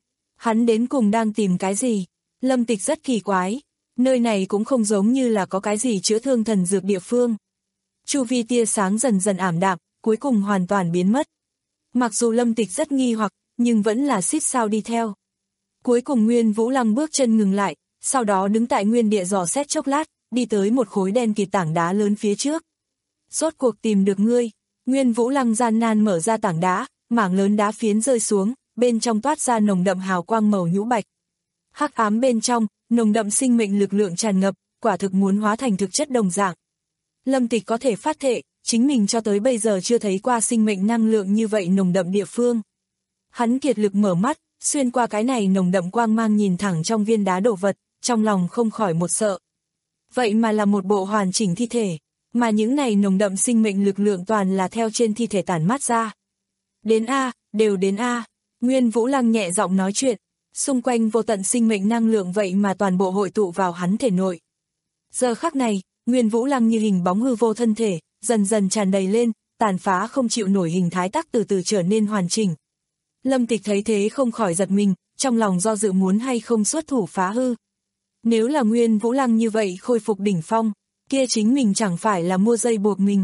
Hắn đến cùng đang tìm cái gì? Lâm Tịch rất kỳ quái, nơi này cũng không giống như là có cái gì chữa thương thần dược địa phương. Chu vi tia sáng dần dần ảm đạm, cuối cùng hoàn toàn biến mất. Mặc dù Lâm Tịch rất nghi hoặc, nhưng vẫn là xít sao đi theo. Cuối cùng Nguyên Vũ Lăng bước chân ngừng lại, sau đó đứng tại nguyên địa dò xét chốc lát, đi tới một khối đen kịt tảng đá lớn phía trước. Rốt cuộc tìm được ngươi, Nguyên Vũ Lăng gian nan mở ra tảng đá, mảng lớn đá phiến rơi xuống, bên trong toát ra nồng đậm hào quang màu nhũ bạch. Hắc ám bên trong, nồng đậm sinh mệnh lực lượng tràn ngập, quả thực muốn hóa thành thực chất đồng dạng. Lâm Tịch có thể phát thệ, chính mình cho tới bây giờ chưa thấy qua sinh mệnh năng lượng như vậy nồng đậm địa phương. Hắn kiệt lực mở mắt, xuyên qua cái này nồng đậm quang mang nhìn thẳng trong viên đá đồ vật, trong lòng không khỏi một sợ. Vậy mà là một bộ hoàn chỉnh thi thể, mà những này nồng đậm sinh mệnh lực lượng toàn là theo trên thi thể tản mát ra. Đến A, đều đến A, Nguyên Vũ Lăng nhẹ giọng nói chuyện, xung quanh vô tận sinh mệnh năng lượng vậy mà toàn bộ hội tụ vào hắn thể nội. Giờ khắc này, Nguyên Vũ Lăng như hình bóng hư vô thân thể, dần dần tràn đầy lên, tàn phá không chịu nổi hình thái tắc từ từ trở nên hoàn chỉnh. Lâm Tịch thấy thế không khỏi giật mình, trong lòng do dự muốn hay không xuất thủ phá hư. Nếu là Nguyên Vũ Lăng như vậy khôi phục đỉnh phong, kia chính mình chẳng phải là mua dây buộc mình,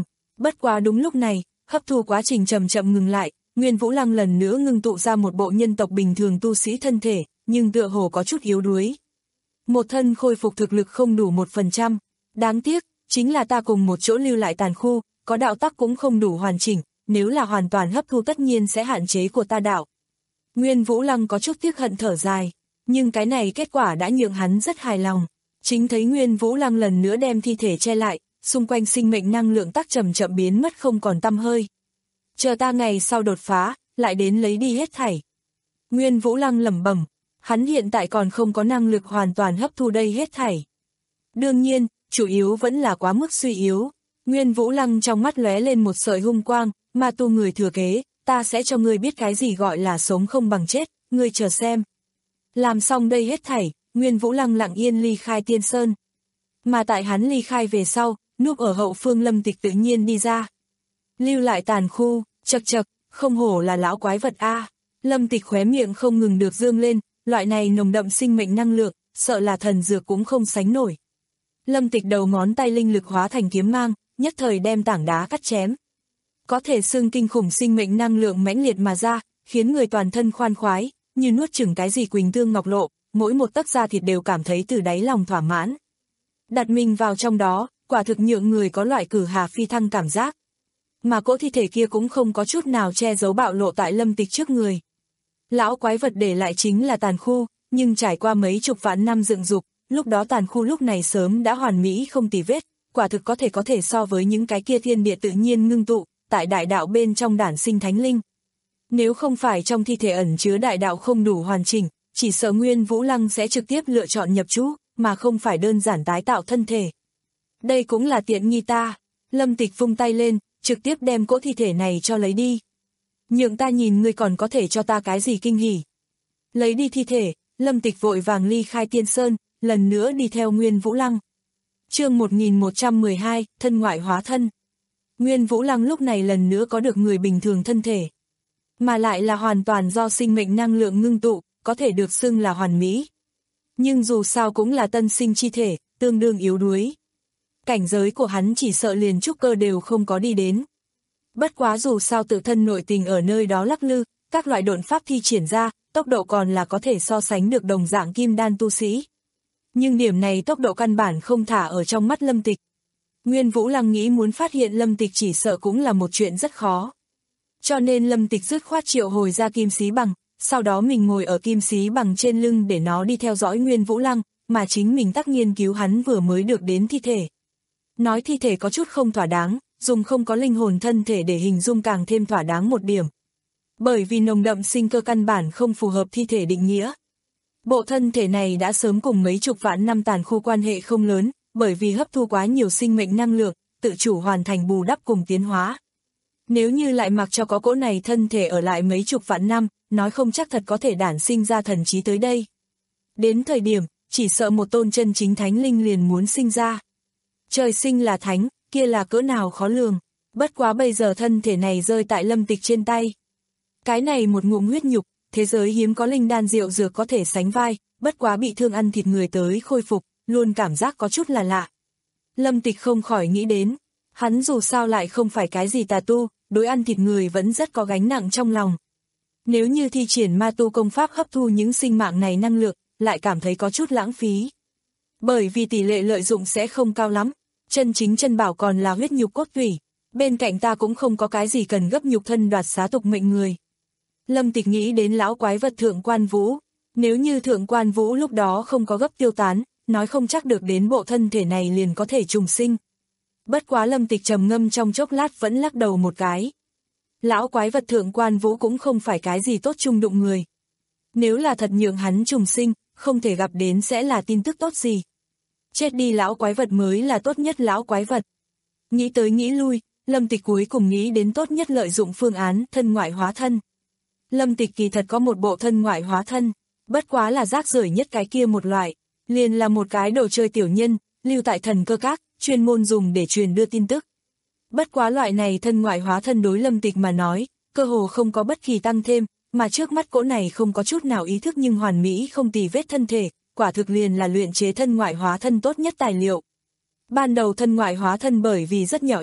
Bất quá đúng lúc này, hấp thu quá trình chậm chậm ngừng lại, Nguyên Vũ Lăng lần nữa ngưng tụ ra một bộ nhân tộc bình thường tu sĩ thân thể, nhưng tựa hồ có chút yếu đuối. Một thân khôi phục thực lực không đủ một phần trăm, đáng tiếc, chính là ta cùng một chỗ lưu lại tàn khu, có đạo tắc cũng không đủ hoàn chỉnh, nếu là hoàn toàn hấp thu tất nhiên sẽ hạn chế của ta đạo. Nguyên Vũ Lăng có chút tiếc hận thở dài, nhưng cái này kết quả đã nhượng hắn rất hài lòng. Chính thấy Nguyên Vũ Lăng lần nữa đem thi thể che lại, xung quanh sinh mệnh năng lượng tắc chậm chậm biến mất không còn tăm hơi. Chờ ta ngày sau đột phá, lại đến lấy đi hết thảy. Nguyên Vũ Lăng lẩm bẩm, hắn hiện tại còn không có năng lực hoàn toàn hấp thu đây hết thảy. Đương nhiên, chủ yếu vẫn là quá mức suy yếu. Nguyên Vũ Lăng trong mắt lóe lên một sợi hung quang, mà tu người thừa kế, ta sẽ cho ngươi biết cái gì gọi là sống không bằng chết, ngươi chờ xem. Làm xong đây hết thảy, Nguyên Vũ Lăng lặng yên ly khai Tiên Sơn. Mà tại hắn ly khai về sau, núp ở hậu phương Lâm Tịch tự nhiên đi ra. Lưu lại tàn khu, chật chật, không hổ là lão quái vật a. Lâm Tịch khóe miệng không ngừng được dương lên, loại này nồng đậm sinh mệnh năng lượng, sợ là thần dược cũng không sánh nổi. Lâm Tịch đầu ngón tay linh lực hóa thành kiếm mang, nhất thời đem tảng đá cắt chém. Có thể xương kinh khủng sinh mệnh năng lượng mãnh liệt mà ra, khiến người toàn thân khoan khoái, như nuốt chửng cái gì quỳnh tương ngọc lộ, mỗi một tấc da thịt đều cảm thấy từ đáy lòng thỏa mãn. Đặt mình vào trong đó, quả thực nhượng người có loại cử hà phi thăng cảm giác. Mà cỗ thi thể kia cũng không có chút nào che giấu bạo lộ tại Lâm Tịch trước người. Lão quái vật để lại chính là tàn khu, nhưng trải qua mấy chục vạn năm dựng dục, lúc đó tàn khu lúc này sớm đã hoàn mỹ không tì vết, quả thực có thể có thể so với những cái kia thiên địa tự nhiên ngưng tụ, tại đại đạo bên trong đản sinh thánh linh. Nếu không phải trong thi thể ẩn chứa đại đạo không đủ hoàn chỉnh, chỉ sợ Nguyên Vũ Lăng sẽ trực tiếp lựa chọn nhập trú, mà không phải đơn giản tái tạo thân thể. Đây cũng là tiện nghi ta. Lâm Tịch vung tay lên, trực tiếp đem cỗ thi thể này cho lấy đi. Nhượng ta nhìn ngươi còn có thể cho ta cái gì kinh hỉ. Lấy đi thi thể, Lâm Tịch vội vàng ly khai Tiên Sơn, lần nữa đi theo Nguyên Vũ Lăng. Chương một nghìn một trăm mười hai, thân ngoại hóa thân. Nguyên Vũ Lăng lúc này lần nữa có được người bình thường thân thể, mà lại là hoàn toàn do sinh mệnh năng lượng ngưng tụ, có thể được xưng là hoàn mỹ. Nhưng dù sao cũng là tân sinh chi thể, tương đương yếu đuối. Cảnh giới của hắn chỉ sợ liền trúc cơ đều không có đi đến. Bất quá dù sao tự thân nội tình ở nơi đó lắc lư, các loại độn pháp thi triển ra, tốc độ còn là có thể so sánh được đồng dạng kim đan tu sĩ. Nhưng điểm này tốc độ căn bản không thả ở trong mắt Lâm Tịch. Nguyên Vũ Lăng nghĩ muốn phát hiện Lâm Tịch chỉ sợ cũng là một chuyện rất khó. Cho nên Lâm Tịch dứt khoát triệu hồi ra kim xí bằng, sau đó mình ngồi ở kim xí bằng trên lưng để nó đi theo dõi Nguyên Vũ Lăng, mà chính mình tắc nghiên cứu hắn vừa mới được đến thi thể. Nói thi thể có chút không thỏa đáng, dùng không có linh hồn thân thể để hình dung càng thêm thỏa đáng một điểm. Bởi vì nồng đậm sinh cơ căn bản không phù hợp thi thể định nghĩa. Bộ thân thể này đã sớm cùng mấy chục vạn năm tàn khu quan hệ không lớn, bởi vì hấp thu quá nhiều sinh mệnh năng lượng, tự chủ hoàn thành bù đắp cùng tiến hóa. Nếu như lại mặc cho có cỗ này thân thể ở lại mấy chục vạn năm, nói không chắc thật có thể đản sinh ra thần trí tới đây. Đến thời điểm, chỉ sợ một tôn chân chính thánh linh liền muốn sinh ra. Trời sinh là thánh, kia là cỡ nào khó lường, bất quá bây giờ thân thể này rơi tại Lâm Tịch trên tay. Cái này một ngụm huyết nhục, thế giới hiếm có linh đan rượu dược có thể sánh vai, bất quá bị thương ăn thịt người tới khôi phục, luôn cảm giác có chút là lạ. Lâm Tịch không khỏi nghĩ đến, hắn dù sao lại không phải cái gì tà tu, đối ăn thịt người vẫn rất có gánh nặng trong lòng. Nếu như thi triển ma tu công pháp hấp thu những sinh mạng này năng lượng, lại cảm thấy có chút lãng phí. Bởi vì tỷ lệ lợi dụng sẽ không cao lắm, chân chính chân bảo còn là huyết nhục cốt tủy, bên cạnh ta cũng không có cái gì cần gấp nhục thân đoạt xá tục mệnh người. Lâm Tịch nghĩ đến lão quái vật Thượng Quan Vũ, nếu như Thượng Quan Vũ lúc đó không có gấp tiêu tán, nói không chắc được đến bộ thân thể này liền có thể trùng sinh. Bất quá Lâm Tịch trầm ngâm trong chốc lát vẫn lắc đầu một cái. Lão quái vật Thượng Quan Vũ cũng không phải cái gì tốt chung đụng người. Nếu là thật nhượng hắn trùng sinh, không thể gặp đến sẽ là tin tức tốt gì. Chết đi lão quái vật mới là tốt nhất lão quái vật. Nghĩ tới nghĩ lui, Lâm Tịch cuối cùng nghĩ đến tốt nhất lợi dụng phương án thân ngoại hóa thân. Lâm Tịch kỳ thật có một bộ thân ngoại hóa thân, bất quá là rác rưởi nhất cái kia một loại, liền là một cái đồ chơi tiểu nhân, lưu tại thần cơ các, chuyên môn dùng để truyền đưa tin tức. Bất quá loại này thân ngoại hóa thân đối Lâm Tịch mà nói, cơ hồ không có bất kỳ tăng thêm, mà trước mắt cỗ này không có chút nào ý thức nhưng hoàn mỹ không tì vết thân thể, quả thực liền là luyện chế thân ngoại hóa thân tốt nhất tài liệu. Ban đầu thân ngoại hóa thân bởi vì rất nhỏ yếu,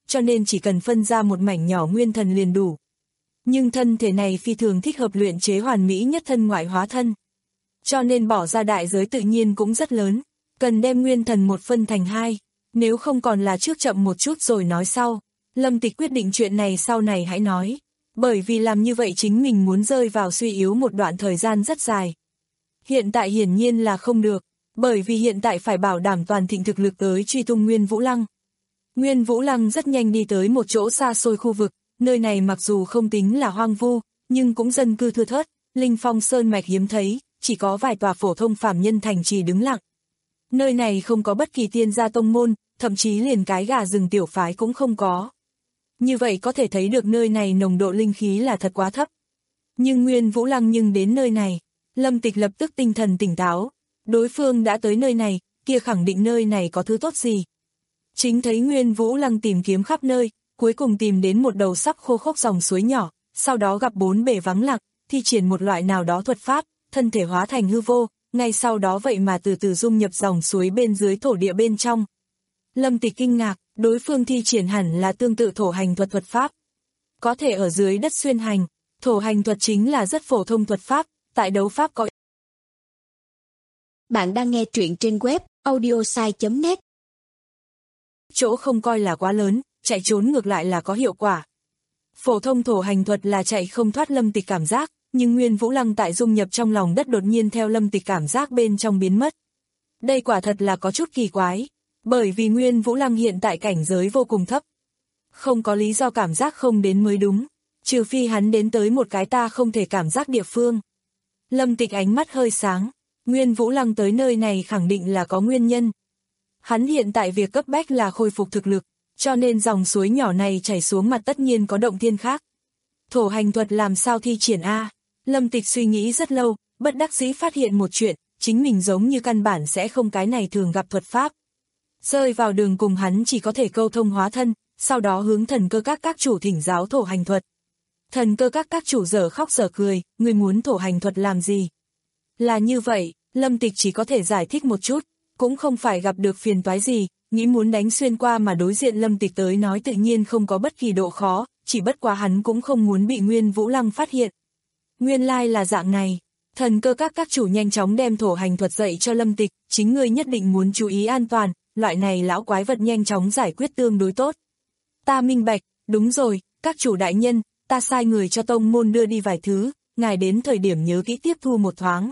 cho nên chỉ cần phân ra một mảnh nhỏ nguyên thần liền đủ. Nhưng thân thể này phi thường thích hợp luyện chế hoàn mỹ nhất thân ngoại hóa thân. Cho nên bỏ ra đại giới tự nhiên cũng rất lớn, cần đem nguyên thần một phân thành hai, nếu không còn là trước chậm một chút rồi nói sau. Lâm Tịch quyết định chuyện này sau này hãy nói, bởi vì làm như vậy chính mình muốn rơi vào suy yếu một đoạn thời gian rất dài. Hiện tại hiển nhiên là không được, bởi vì hiện tại phải bảo đảm toàn thịnh thực lực tới truy tung Nguyên Vũ Lăng. Nguyên Vũ Lăng rất nhanh đi tới một chỗ xa xôi khu vực, nơi này mặc dù không tính là hoang vu, nhưng cũng dân cư thưa thớt, linh phong sơn mạch hiếm thấy, chỉ có vài tòa phổ thông phàm nhân thành trì đứng lặng. Nơi này không có bất kỳ tiên gia tông môn, thậm chí liền cái gà rừng tiểu phái cũng không có. Như vậy có thể thấy được nơi này nồng độ linh khí là thật quá thấp. Nhưng Nguyên Vũ Lăng nhưng đến nơi này, Lâm Tịch lập tức tinh thần tỉnh táo, đối phương đã tới nơi này, kia khẳng định nơi này có thứ tốt gì. Chính thấy Nguyên Vũ Lăng tìm kiếm khắp nơi, cuối cùng tìm đến một đầu sắp khô khốc dòng suối nhỏ, sau đó gặp bốn bể vắng lặng, thi triển một loại nào đó thuật pháp, thân thể hóa thành hư vô, ngay sau đó vậy mà từ từ dung nhập dòng suối bên dưới thổ địa bên trong. Lâm Tịch kinh ngạc, đối phương thi triển hẳn là tương tự thổ hành thuật thuật pháp. Có thể ở dưới đất xuyên hành, thổ hành thuật chính là rất phổ thông thuật pháp, tại đấu pháp có. Bạn đang nghe truyện trên web audiosai chấm net. Chỗ không coi là quá lớn, chạy trốn ngược lại là có hiệu quả. Phổ thông thổ hành thuật là chạy không thoát Lâm Tịch cảm giác, nhưng Nguyên Vũ Lăng tại dung nhập trong lòng đất đột nhiên theo Lâm Tịch cảm giác bên trong biến mất. Đây quả thật là có chút kỳ quái, bởi vì Nguyên Vũ Lăng hiện tại cảnh giới vô cùng thấp. Không có lý do cảm giác không đến mới đúng, trừ phi hắn đến tới một cái ta không thể cảm giác địa phương. Lâm Tịch ánh mắt hơi sáng, Nguyên Vũ Lăng tới nơi này khẳng định là có nguyên nhân. Hắn hiện tại việc cấp bách là khôi phục thực lực, cho nên dòng suối nhỏ này chảy xuống mặt tất nhiên có động thiên khác. Thổ hành thuật làm sao thi triển a? Lâm Tịch suy nghĩ rất lâu, bất đắc dĩ phát hiện một chuyện, chính mình giống như căn bản sẽ không cái này thường gặp thuật pháp. Rơi vào đường cùng hắn chỉ có thể câu thông hóa thân, sau đó hướng thần cơ các các chủ thỉnh giáo thổ hành thuật. Thần cơ các các chủ dở khóc dở cười, người muốn thổ hành thuật làm gì? Là như vậy, Lâm Tịch chỉ có thể giải thích một chút, cũng không phải gặp được phiền toái gì, nghĩ muốn đánh xuyên qua mà đối diện Lâm Tịch tới nói tự nhiên không có bất kỳ độ khó, chỉ bất quá hắn cũng không muốn bị Nguyên Vũ Lăng phát hiện. Nguyên lai là dạng này, thần cơ các các chủ nhanh chóng đem thổ hành thuật dạy cho Lâm Tịch, chính ngươi nhất định muốn chú ý an toàn, loại này lão quái vật nhanh chóng giải quyết tương đối tốt. Ta minh bạch, đúng rồi, các chủ đại nhân, ta sai người cho tông môn đưa đi vài thứ, ngài đến thời điểm nhớ kỹ tiếp thu một thoáng.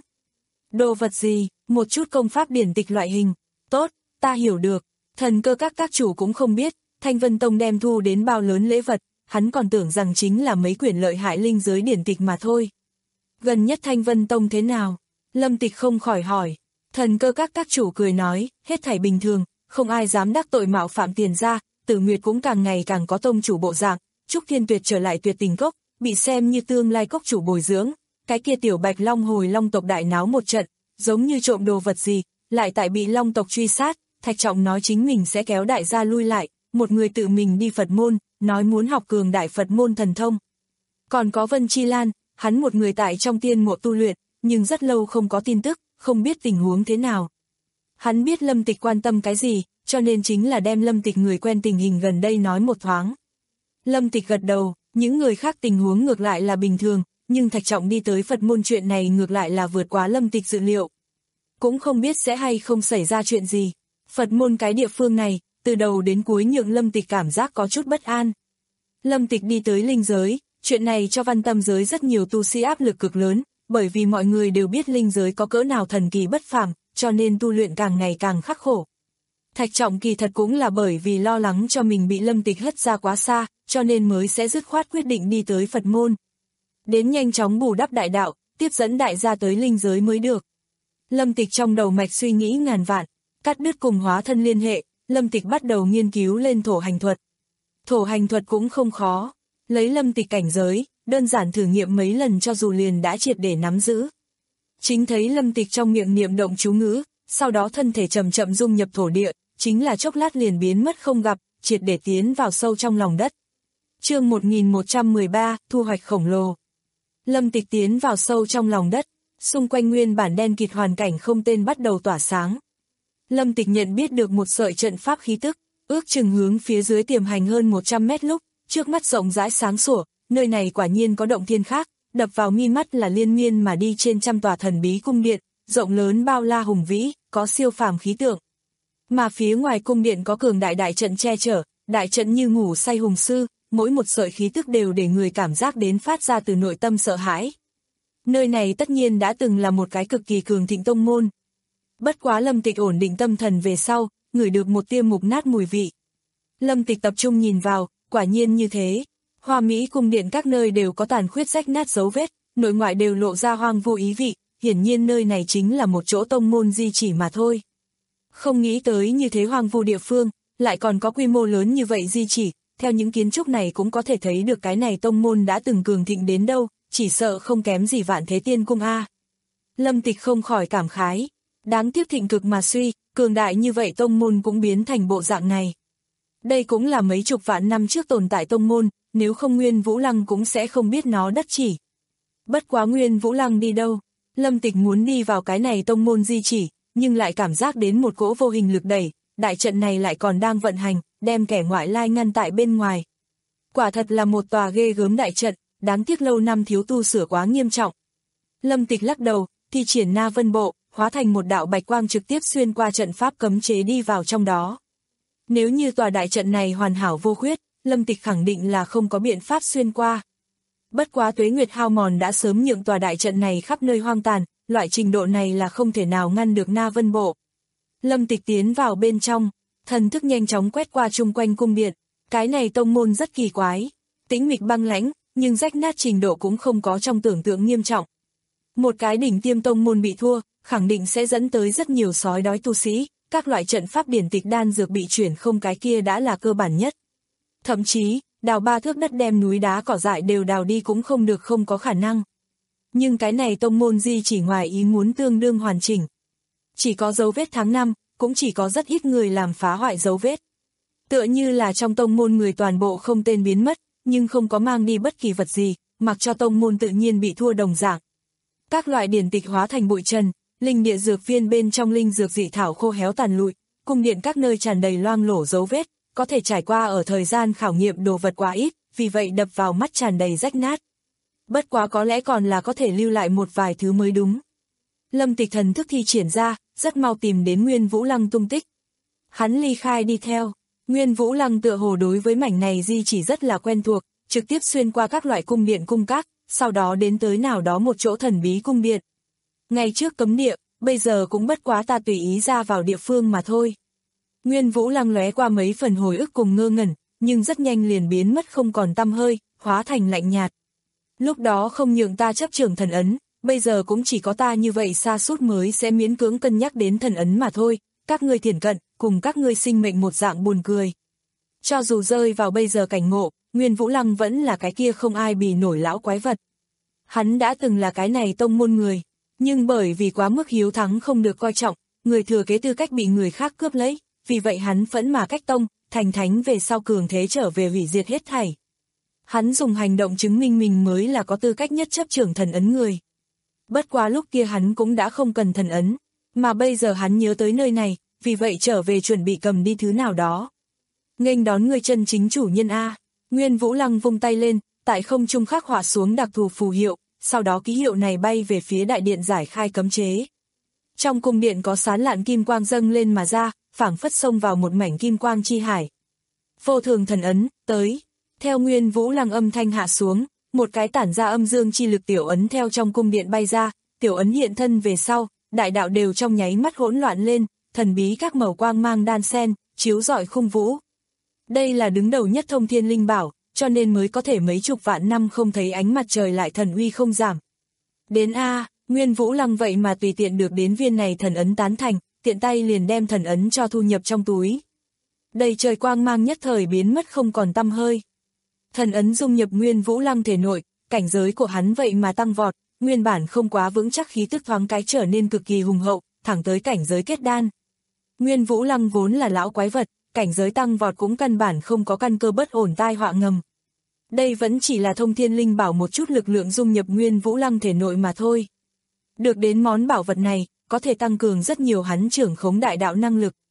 Đồ vật gì, một chút công pháp điển tịch loại hình, tốt, ta hiểu được, thần cơ các các chủ cũng không biết, Thanh Vân Tông đem thu đến bao lớn lễ vật, hắn còn tưởng rằng chính là mấy quyển lợi hại linh giới điển tịch mà thôi. Gần nhất Thanh Vân Tông thế nào? Lâm Tịch không khỏi hỏi, thần cơ các các chủ cười nói, hết thảy bình thường, không ai dám đắc tội mạo phạm tiền ra, Tử Nguyệt cũng càng ngày càng có tông chủ bộ dạng, Trúc Thiên Tuyệt trở lại Tuyệt Tình Cốc, bị xem như tương lai cốc chủ bồi dưỡng, cái kia tiểu Bạch Long hồi Long tộc đại náo một trận, giống như trộm đồ vật gì, lại tại bị Long tộc truy sát, Thạch Trọng nói chính mình sẽ kéo đại gia lui lại, một người tự mình đi Phật môn, nói muốn học cường đại Phật môn thần thông. Còn có Vân Chi Lan, hắn một người tại trong tiên mộ tu luyện, nhưng rất lâu không có tin tức, không biết tình huống thế nào. Hắn biết Lâm Tịch quan tâm cái gì, cho nên chính là đem Lâm Tịch người quen tình hình gần đây nói một thoáng. Lâm Tịch gật đầu, những người khác tình huống ngược lại là bình thường, nhưng Thạch Trọng đi tới Phật môn chuyện này ngược lại là vượt quá Lâm Tịch dự liệu. Cũng không biết sẽ hay không xảy ra chuyện gì. Phật môn cái địa phương này, từ đầu đến cuối nhượng Lâm Tịch cảm giác có chút bất an. Lâm Tịch đi tới linh giới, chuyện này cho văn tâm giới rất nhiều tu sĩ áp lực cực lớn, bởi vì mọi người đều biết linh giới có cỡ nào thần kỳ bất phàm, cho nên tu luyện càng ngày càng khắc khổ. Thạch Trọng kỳ thật cũng là bởi vì lo lắng cho mình bị Lâm Tịch hất ra quá xa, cho nên mới sẽ dứt khoát quyết định đi tới Phật môn. Đến nhanh chóng bù đắp đại đạo, tiếp dẫn đại gia tới linh giới mới được. Lâm Tịch trong đầu mạch suy nghĩ ngàn vạn, cắt đứt cùng hóa thân liên hệ, Lâm Tịch bắt đầu nghiên cứu lên thổ hành thuật. Thổ hành thuật cũng không khó, lấy Lâm Tịch cảnh giới, đơn giản thử nghiệm mấy lần cho dù liền đã triệt để nắm giữ. Chính thấy Lâm Tịch trong miệng niệm động chú ngữ, sau đó thân thể chậm chậm dung nhập thổ địa, chính là chốc lát liền biến mất không gặp, triệt để tiến vào sâu trong lòng đất. Chương một nghìn một trăm mười ba, thu hoạch khổng lồ. Lâm Tịch tiến vào sâu trong lòng đất, xung quanh nguyên bản đen kịt hoàn cảnh không tên bắt đầu tỏa sáng. Lâm Tịch nhận biết được một sợi trận pháp khí tức, ước chừng hướng phía dưới tiềm hành hơn một trăm mét lúc, trước mắt rộng rãi sáng sủa, nơi này quả nhiên có động thiên khác, đập vào mi mắt là liên miên mà đi trên trăm tòa thần bí cung điện, rộng lớn bao la hùng vĩ, có siêu phàm khí tượng. Mà phía ngoài cung điện có cường đại đại trận che chở, đại trận như ngủ say hùng sư, mỗi một sợi khí tức đều để người cảm giác đến phát ra từ nội tâm sợ hãi. Nơi này tất nhiên đã từng là một cái cực kỳ cường thịnh tông môn. Bất quá Lâm Tịch ổn định tâm thần về sau, ngửi được một tia mục nát mùi vị. Lâm Tịch tập trung nhìn vào, quả nhiên như thế. Hoa Mỹ cung điện các nơi đều có tàn khuyết rách nát dấu vết, nội ngoại đều lộ ra hoang vu ý vị, hiển nhiên nơi này chính là một chỗ tông môn di chỉ mà thôi. Không nghĩ tới như thế hoang vu địa phương, lại còn có quy mô lớn như vậy di chỉ, theo những kiến trúc này cũng có thể thấy được cái này tông môn đã từng cường thịnh đến đâu, chỉ sợ không kém gì Vạn Thế Tiên Cung a. Lâm Tịch không khỏi cảm khái, đáng tiếc thịnh cực mà suy, cường đại như vậy tông môn cũng biến thành bộ dạng này. Đây cũng là mấy chục vạn năm trước tồn tại tông môn, nếu không Nguyên Vũ Lăng cũng sẽ không biết nó đất chỉ. Bất quá Nguyên Vũ Lăng đi đâu? Lâm Tịch muốn đi vào cái này tông môn di chỉ, nhưng lại cảm giác đến một cỗ vô hình lực đẩy, đại trận này lại còn đang vận hành, đem kẻ ngoại lai ngăn tại bên ngoài. Quả thật là một tòa ghê gớm đại trận, đáng tiếc lâu năm thiếu tu sửa quá nghiêm trọng. Lâm Tịch lắc đầu, thi triển Na Vân Bộ, hóa thành một đạo bạch quang trực tiếp xuyên qua trận pháp cấm chế đi vào trong đó. Nếu như tòa đại trận này hoàn hảo vô khuyết, Lâm Tịch khẳng định là không có biện pháp xuyên qua. Bất quá tuế nguyệt hao mòn đã sớm nhượng tòa đại trận này khắp nơi hoang tàn, loại trình độ này là không thể nào ngăn được Na Vân Bộ. Lâm Tịch tiến vào bên trong, thần thức nhanh chóng quét qua chung quanh cung điện, cái này tông môn rất kỳ quái, tĩnh mịch băng lãnh, nhưng rách nát trình độ cũng không có trong tưởng tượng nghiêm trọng. Một cái đỉnh tiêm tông môn bị thua, khẳng định sẽ dẫn tới rất nhiều sói đói tu sĩ, các loại trận pháp điển tịch đan dược bị chuyển không cái kia đã là cơ bản nhất. Thậm chí, đào ba thước đất đem núi đá cỏ dại đều đào đi cũng không được không có khả năng. Nhưng cái này tông môn di chỉ ngoài ý muốn tương đương hoàn chỉnh. Chỉ có dấu vết tháng năm, cũng chỉ có rất ít người làm phá hoại dấu vết. Tựa như là trong tông môn người toàn bộ không tên biến mất, nhưng không có mang đi bất kỳ vật gì, mặc cho tông môn tự nhiên bị thua đồng dạng. Các loại điển tịch hóa thành bụi trần, linh địa dược viên bên trong linh dược dị thảo khô héo tàn lụi, cung điện các nơi tràn đầy loang lổ dấu vết, có thể trải qua ở thời gian khảo nghiệm đồ vật quá ít, vì vậy đập vào mắt tràn đầy rách nát. Bất quá có lẽ còn là có thể lưu lại một vài thứ mới đúng. Lâm Tịch thần thức thi triển ra, rất mau tìm đến Nguyên Vũ Lăng tung tích. Hắn ly khai đi theo, Nguyên Vũ Lăng tựa hồ đối với mảnh này di chỉ rất là quen thuộc, trực tiếp xuyên qua các loại cung điện cung các, sau đó đến tới nào đó một chỗ thần bí cung điện. Ngày trước cấm địa, bây giờ cũng bất quá ta tùy ý ra vào địa phương mà thôi. Nguyên Vũ Lăng lóe qua mấy phần hồi ức cùng ngơ ngẩn, nhưng rất nhanh liền biến mất không còn tăm hơi, hóa thành lạnh nhạt. Lúc đó không nhượng ta chấp trưởng thần ấn, bây giờ cũng chỉ có ta như vậy xa suốt mới sẽ miễn cưỡng cân nhắc đến thần ấn mà thôi, các ngươi thiển cận, cùng các ngươi sinh mệnh một dạng buồn cười. Cho dù rơi vào bây giờ cảnh ngộ, Nguyên Vũ Lăng vẫn là cái kia không ai bì nổi lão quái vật. Hắn đã từng là cái này tông môn người, nhưng bởi vì quá mức hiếu thắng không được coi trọng, người thừa kế tư cách bị người khác cướp lấy, vì vậy hắn phẫn mà cách tông, thành thánh về sau cường thế trở về hủy diệt hết thảy. Hắn dùng hành động chứng minh mình mới là có tư cách nhất chấp trưởng thần ấn người. Bất quá lúc kia hắn cũng đã không cần thần ấn, mà bây giờ hắn nhớ tới nơi này, vì vậy trở về chuẩn bị cầm đi thứ nào đó. Nghênh đón người chân chính chủ nhân A, Nguyên Vũ Lăng vung tay lên, tại không trung khắc họa xuống đặc thù phù hiệu, sau đó ký hiệu này bay về phía đại điện giải khai cấm chế. Trong cung điện có sán lạn kim quang dâng lên mà ra, phảng phất xông vào một mảnh kim quang chi hải. Vô thường thần ấn, tới. Theo Nguyên Vũ Lăng âm thanh hạ xuống, một cái tản ra âm dương chi lực tiểu ấn theo trong cung điện bay ra, tiểu ấn hiện thân về sau, đại đạo đều trong nháy mắt hỗn loạn lên, thần bí các màu quang mang đan xen, chiếu rọi khung vũ. Đây là đứng đầu nhất thông thiên linh bảo, cho nên mới có thể mấy chục vạn năm không thấy ánh mặt trời lại thần uy không giảm. Đến A, Nguyên Vũ Lăng vậy mà tùy tiện được đến viên này thần ấn tán thành, tiện tay liền đem thần ấn cho thu nhập trong túi. Đầy trời quang mang nhất thời biến mất không còn tăm hơi. Thần ấn dung nhập Nguyên Vũ Lăng thể nội, cảnh giới của hắn vậy mà tăng vọt, nguyên bản không quá vững chắc khí tức thoáng cái trở nên cực kỳ hùng hậu, thẳng tới cảnh giới kết đan. Nguyên Vũ Lăng vốn là lão quái vật, cảnh giới tăng vọt cũng căn bản không có căn cơ bất ổn tai họa ngầm. Đây vẫn chỉ là thông thiên linh bảo một chút lực lượng dung nhập Nguyên Vũ Lăng thể nội mà thôi. Được đến món bảo vật này, có thể tăng cường rất nhiều hắn trưởng khống đại đạo năng lực.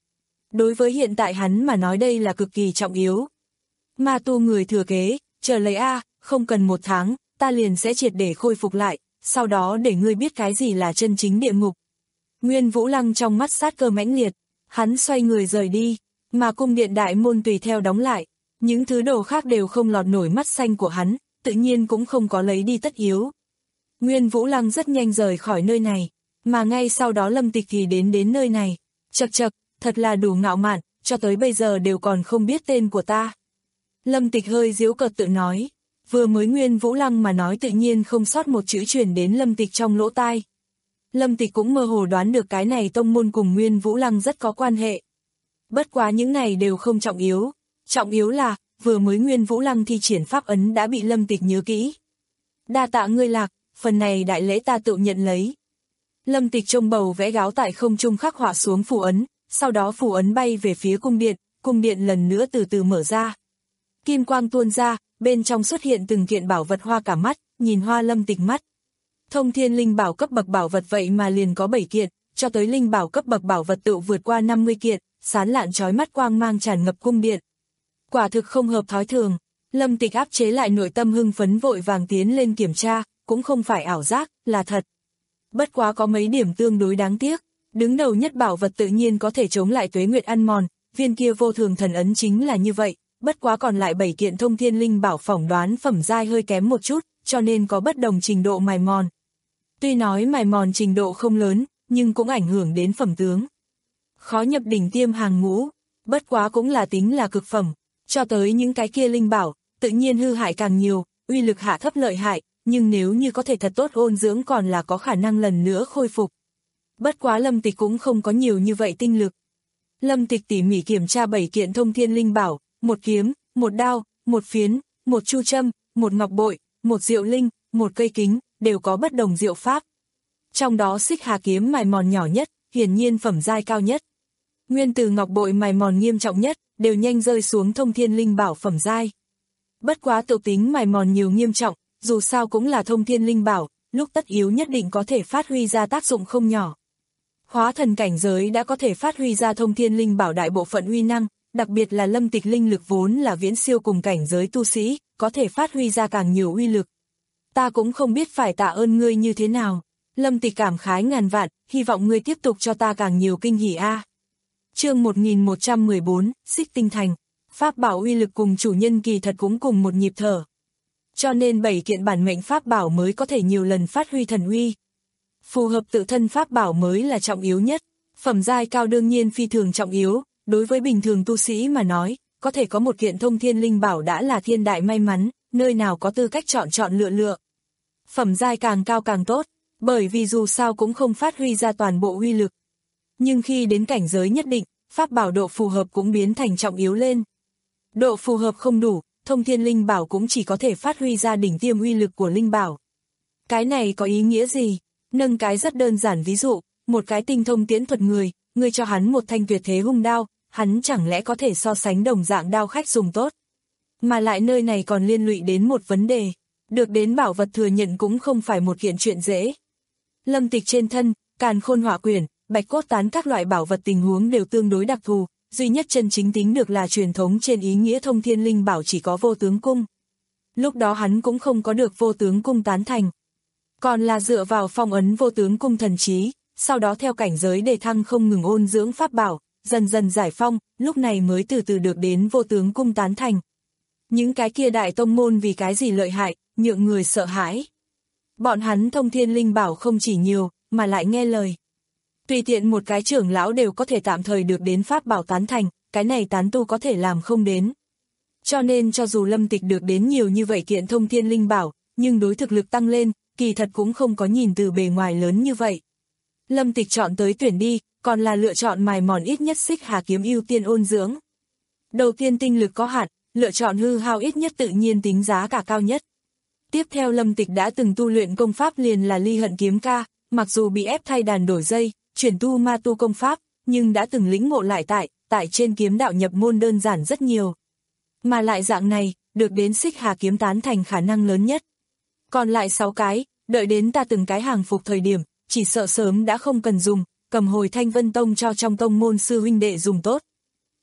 Đối với hiện tại hắn mà nói đây là cực kỳ trọng yếu. Ma tu người thừa kế, chờ lấy a, không cần một tháng, ta liền sẽ triệt để khôi phục lại, sau đó để ngươi biết cái gì là chân chính địa ngục. Nguyên Vũ Lăng trong mắt sát cơ mãnh liệt, hắn xoay người rời đi, mà cung điện đại môn tùy theo đóng lại, những thứ đồ khác đều không lọt nổi mắt xanh của hắn, tự nhiên cũng không có lấy đi tất yếu. Nguyên Vũ Lăng rất nhanh rời khỏi nơi này, mà ngay sau đó Lâm Tịch thì đến đến nơi này, chậc chậc, thật là đủ ngạo mạn, cho tới bây giờ đều còn không biết tên của ta. Lâm Tịch hơi giễu cợt tự nói, vừa mới Nguyên Vũ Lăng mà nói tự nhiên không sót một chữ truyền đến Lâm Tịch trong lỗ tai. Lâm Tịch cũng mơ hồ đoán được cái này tông môn cùng Nguyên Vũ Lăng rất có quan hệ. Bất quá những này đều không trọng yếu, trọng yếu là, vừa mới Nguyên Vũ Lăng thi triển pháp ấn đã bị Lâm Tịch nhớ kỹ. Đa tạ ngươi Lạc, phần này đại lễ ta tự nhận lấy. Lâm Tịch trông bầu vẽ gáo tại không trung khắc họa xuống phù ấn, sau đó phù ấn bay về phía cung điện, cung điện lần nữa từ từ mở ra. Kim quang tuôn ra, bên trong xuất hiện từng kiện bảo vật hoa cả mắt, nhìn hoa Lâm Tịch mắt. Thông thiên linh bảo cấp bậc bảo vật vậy mà liền có bảy kiện, cho tới linh bảo cấp bậc bảo vật tự vượt qua năm mươi kiện, sán lạn chói mắt quang mang tràn ngập cung điện. Quả thực không hợp thói thường, Lâm Tịch áp chế lại nội tâm hưng phấn vội vàng tiến lên kiểm tra, cũng không phải ảo giác, là thật. Bất quá có mấy điểm tương đối đáng tiếc, đứng đầu nhất bảo vật tự nhiên có thể chống lại tuế nguyệt ăn mòn, viên kia vô thường thần ấn chính là như vậy, bất quá còn lại bảy kiện thông thiên linh bảo phỏng đoán phẩm giai hơi kém một chút, cho nên có bất đồng trình độ mài mòn. Tuy nói mài mòn trình độ không lớn, nhưng cũng ảnh hưởng đến phẩm tướng. Khó nhập đỉnh tiêm hàng ngũ, bất quá cũng là tính là cực phẩm, cho tới những cái kia linh bảo, tự nhiên hư hại càng nhiều, uy lực hạ thấp lợi hại, nhưng nếu như có thể thật tốt ôn dưỡng còn là có khả năng lần nữa khôi phục. Bất quá Lâm Tịch cũng không có nhiều như vậy tinh lực. Lâm Tịch tỉ mỉ kiểm tra bảy kiện thông thiên linh bảo, một kiếm, một đao, một phiến, một chu châm, một ngọc bội, một diệu linh, một cây kính, đều có bất đồng diệu pháp. Trong đó xích hà kiếm mài mòn nhỏ nhất, hiển nhiên phẩm giai cao nhất. Nguyên từ ngọc bội mài mòn nghiêm trọng nhất, đều nhanh rơi xuống thông thiên linh bảo phẩm giai. Bất quá tự tính mài mòn nhiều nghiêm trọng, dù sao cũng là thông thiên linh bảo, lúc tất yếu nhất định có thể phát huy ra tác dụng không nhỏ. Hóa thần cảnh giới đã có thể phát huy ra thông thiên linh bảo đại bộ phận uy năng, đặc biệt là Lâm Tịch linh lực vốn là viễn siêu cùng cảnh giới tu sĩ, có thể phát huy ra càng nhiều uy lực. Ta cũng không biết phải tạ ơn ngươi như thế nào. Lâm Tịch cảm khái ngàn vạn, hy vọng ngươi tiếp tục cho ta càng nhiều kinh hỉ a. Chương một nghìn một trăm mười bốn, Xích Tinh Thành. Pháp bảo uy lực cùng chủ nhân kỳ thật cũng cùng một nhịp thở. Cho nên bảy kiện bản mệnh pháp bảo mới có thể nhiều lần phát huy thần uy. Phù hợp tự thân pháp bảo mới là trọng yếu nhất. Phẩm giai cao đương nhiên phi thường trọng yếu, đối với bình thường tu sĩ mà nói, có thể có một kiện thông thiên linh bảo đã là thiên đại may mắn, nơi nào có tư cách chọn chọn lựa lựa. Phẩm giai càng cao càng tốt, bởi vì dù sao cũng không phát huy ra toàn bộ uy lực. Nhưng khi đến cảnh giới nhất định, pháp bảo độ phù hợp cũng biến thành trọng yếu lên. Độ phù hợp không đủ, thông thiên linh bảo cũng chỉ có thể phát huy ra đỉnh tiêm uy lực của linh bảo. Cái này có ý nghĩa gì? Nâng cái rất đơn giản ví dụ, một cái tinh thông tiễn thuật người, người cho hắn một thanh tuyệt thế hung đao, hắn chẳng lẽ có thể so sánh đồng dạng đao khách dùng tốt. Mà lại nơi này còn liên lụy đến một vấn đề, được đến bảo vật thừa nhận cũng không phải một kiện chuyện dễ. Lâm Tịch trên thân, càn khôn hỏa quyển, bạch cốt tán các loại bảo vật tình huống đều tương đối đặc thù, duy nhất chân chính tính được là truyền thống trên ý nghĩa thông thiên linh bảo chỉ có vô tướng cung. Lúc đó hắn cũng không có được vô tướng cung tán thành. Còn là dựa vào phong ấn vô tướng cung thần trí, sau đó theo cảnh giới đề thăng không ngừng ôn dưỡng pháp bảo, dần dần giải phong, lúc này mới từ từ được đến vô tướng cung tán thành. Những cái kia đại tông môn vì cái gì lợi hại, nhượng người sợ hãi. Bọn hắn thông thiên linh bảo không chỉ nhiều, mà lại nghe lời. Tùy tiện một cái trưởng lão đều có thể tạm thời được đến pháp bảo tán thành, cái này tán tu có thể làm không đến. Cho nên cho dù Lâm Tịch được đến nhiều như vậy kiện thông thiên linh bảo, nhưng đối thực lực tăng lên, kỳ thật cũng không có nhìn từ bề ngoài lớn như vậy. Lâm Tịch chọn tới tuyển đi, còn là lựa chọn mài mòn ít nhất xích hà kiếm ưu tiên ôn dưỡng. Đầu tiên tinh lực có hạn, lựa chọn hư hao ít nhất tự nhiên tính giá cả cao nhất. Tiếp theo Lâm Tịch đã từng tu luyện công pháp liền là Ly Hận Kiếm Ca, mặc dù bị ép thay đàn đổi dây, chuyển tu ma tu công pháp, nhưng đã từng lĩnh ngộ lại tại, tại trên kiếm đạo nhập môn đơn giản rất nhiều. Mà lại dạng này, được đến xích hà kiếm tán thành khả năng lớn nhất. Còn lại sáu cái, đợi đến ta từng cái hàng phục thời điểm, chỉ sợ sớm đã không cần dùng, cầm hồi Thanh Vân Tông cho trong tông môn sư huynh đệ dùng tốt.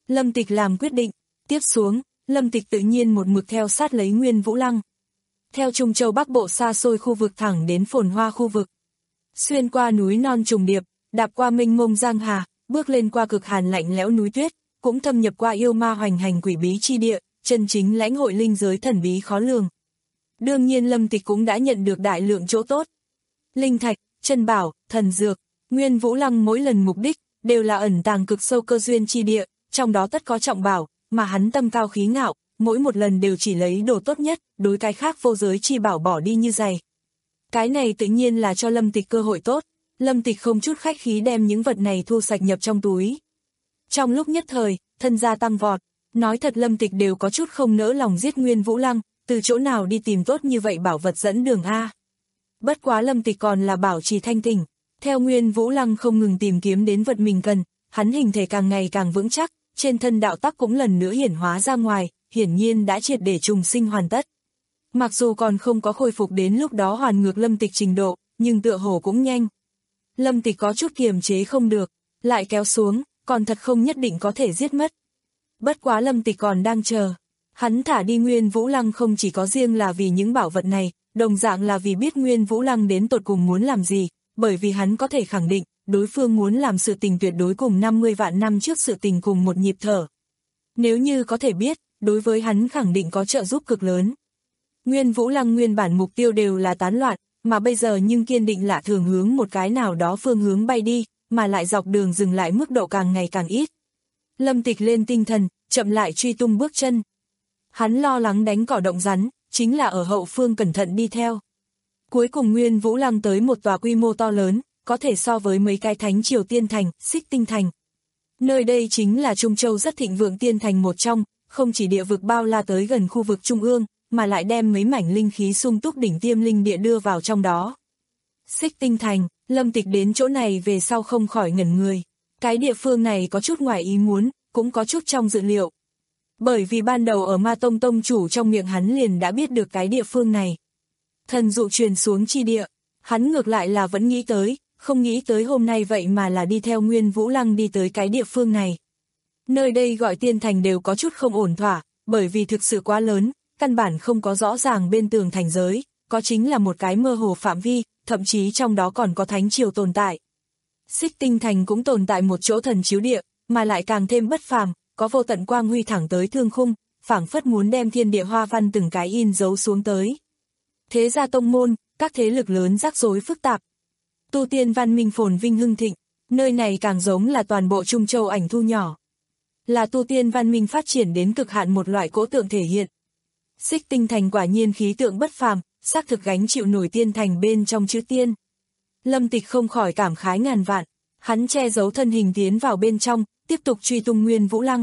Lâm Tịch làm quyết định, tiếp xuống, Lâm Tịch tự nhiên một mực theo sát lấy Nguyên Vũ Lăng. Theo Trung Châu Bắc Bộ xa xôi khu vực thẳng đến phồn hoa khu vực. Xuyên qua núi non trùng điệp, đạp qua mênh mông giang hà, bước lên qua cực hàn lạnh lẽo núi tuyết, cũng thâm nhập qua yêu ma hoành hành quỷ bí chi địa, chân chính lãnh hội linh giới thần bí khó lường. Đương nhiên Lâm Tịch cũng đã nhận được đại lượng chỗ tốt. Linh thạch, chân bảo, thần dược, Nguyên Vũ Lăng mỗi lần mục đích, đều là ẩn tàng cực sâu cơ duyên chi địa, trong đó tất có trọng bảo, mà hắn tâm cao khí ngạo, mỗi một lần đều chỉ lấy đồ tốt nhất, đối cái khác vô giới chi bảo bỏ đi như giày. Cái này tự nhiên là cho Lâm Tịch cơ hội tốt, Lâm Tịch không chút khách khí đem những vật này thu sạch nhập trong túi. Trong lúc nhất thời, thân gia tăng vọt, nói thật Lâm Tịch đều có chút không nỡ lòng giết Nguyên Vũ Lăng, từ chỗ nào đi tìm tốt như vậy bảo vật dẫn đường a. Bất quá Lâm Tịch còn là bảo trì thanh tỉnh, theo Nguyên Vũ Lăng không ngừng tìm kiếm đến vật mình cần, hắn hình thể càng ngày càng vững chắc, trên thân đạo tắc cũng lần nữa hiển hóa ra ngoài, hiển nhiên đã triệt để trùng sinh hoàn tất. Mặc dù còn không có khôi phục đến lúc đó hoàn ngược Lâm Tịch trình độ, nhưng tựa hồ cũng nhanh. Lâm Tịch có chút kiềm chế không được, lại kéo xuống, còn thật không nhất định có thể giết mất. Bất quá Lâm Tịch còn đang chờ. Hắn thả đi Nguyên Vũ Lăng không chỉ có riêng là vì những bảo vật này, đồng dạng là vì biết Nguyên Vũ Lăng đến tột cùng muốn làm gì, bởi vì hắn có thể khẳng định, đối phương muốn làm sự tình tuyệt đối cùng năm mươi vạn năm trước sự tình cùng một nhịp thở. Nếu như có thể biết, đối với hắn khẳng định có trợ giúp cực lớn. Nguyên Vũ Lăng nguyên bản mục tiêu đều là tán loạn, mà bây giờ nhưng kiên định lạ thường hướng một cái nào đó phương hướng bay đi, mà lại dọc đường dừng lại mức độ càng ngày càng ít. Lâm Tịch lên tinh thần, chậm lại truy tung bước chân. Hắn lo lắng đánh cỏ động rắn, chính là ở hậu phương cẩn thận đi theo. Cuối cùng Nguyên Vũ Lăng tới một tòa quy mô to lớn, có thể so với mấy cái thánh triều tiên thành, Xích Tinh Thành. Nơi đây chính là Trung Châu rất thịnh vượng tiên thành một trong, không chỉ địa vực bao la tới gần khu vực trung ương, mà lại đem mấy mảnh linh khí sung túc đỉnh tiêm linh địa đưa vào trong đó. Xích Tinh Thành, Lâm Tịch đến chỗ này về sau không khỏi ngẩn người. Cái địa phương này có chút ngoài ý muốn, cũng có chút trong dự liệu. Bởi vì ban đầu ở Ma Tông Tông chủ trong miệng hắn liền đã biết được cái địa phương này. Thần dụ truyền xuống chi địa, hắn ngược lại là vẫn nghĩ tới, không nghĩ tới hôm nay vậy mà là đi theo Nguyên Vũ Lăng đi tới cái địa phương này. Nơi đây gọi tiên thành đều có chút không ổn thỏa, bởi vì thực sự quá lớn, căn bản không có rõ ràng bên tường thành giới, có chính là một cái mơ hồ phạm vi, thậm chí trong đó còn có thánh triều tồn tại. Xích Tinh Thành cũng tồn tại một chỗ thần chiếu địa, mà lại càng thêm bất phàm, có vô tận quang huy thẳng tới thương khung, phảng phất muốn đem thiên địa hoa văn từng cái in dấu xuống tới. Thế gia tông môn, các thế lực lớn rắc rối phức tạp. Tu tiên văn minh phồn vinh hưng thịnh, nơi này càng giống là toàn bộ Trung Châu ảnh thu nhỏ. Là tu tiên văn minh phát triển đến cực hạn một loại cỗ tượng thể hiện. Xích Tinh Thành quả nhiên khí tượng bất phàm, xác thực gánh chịu nổi tiên thành bên trong chữ tiên. Lâm Tịch không khỏi cảm khái ngàn vạn, hắn che giấu thân hình tiến vào bên trong, tiếp tục truy tung Nguyên Vũ Lăng.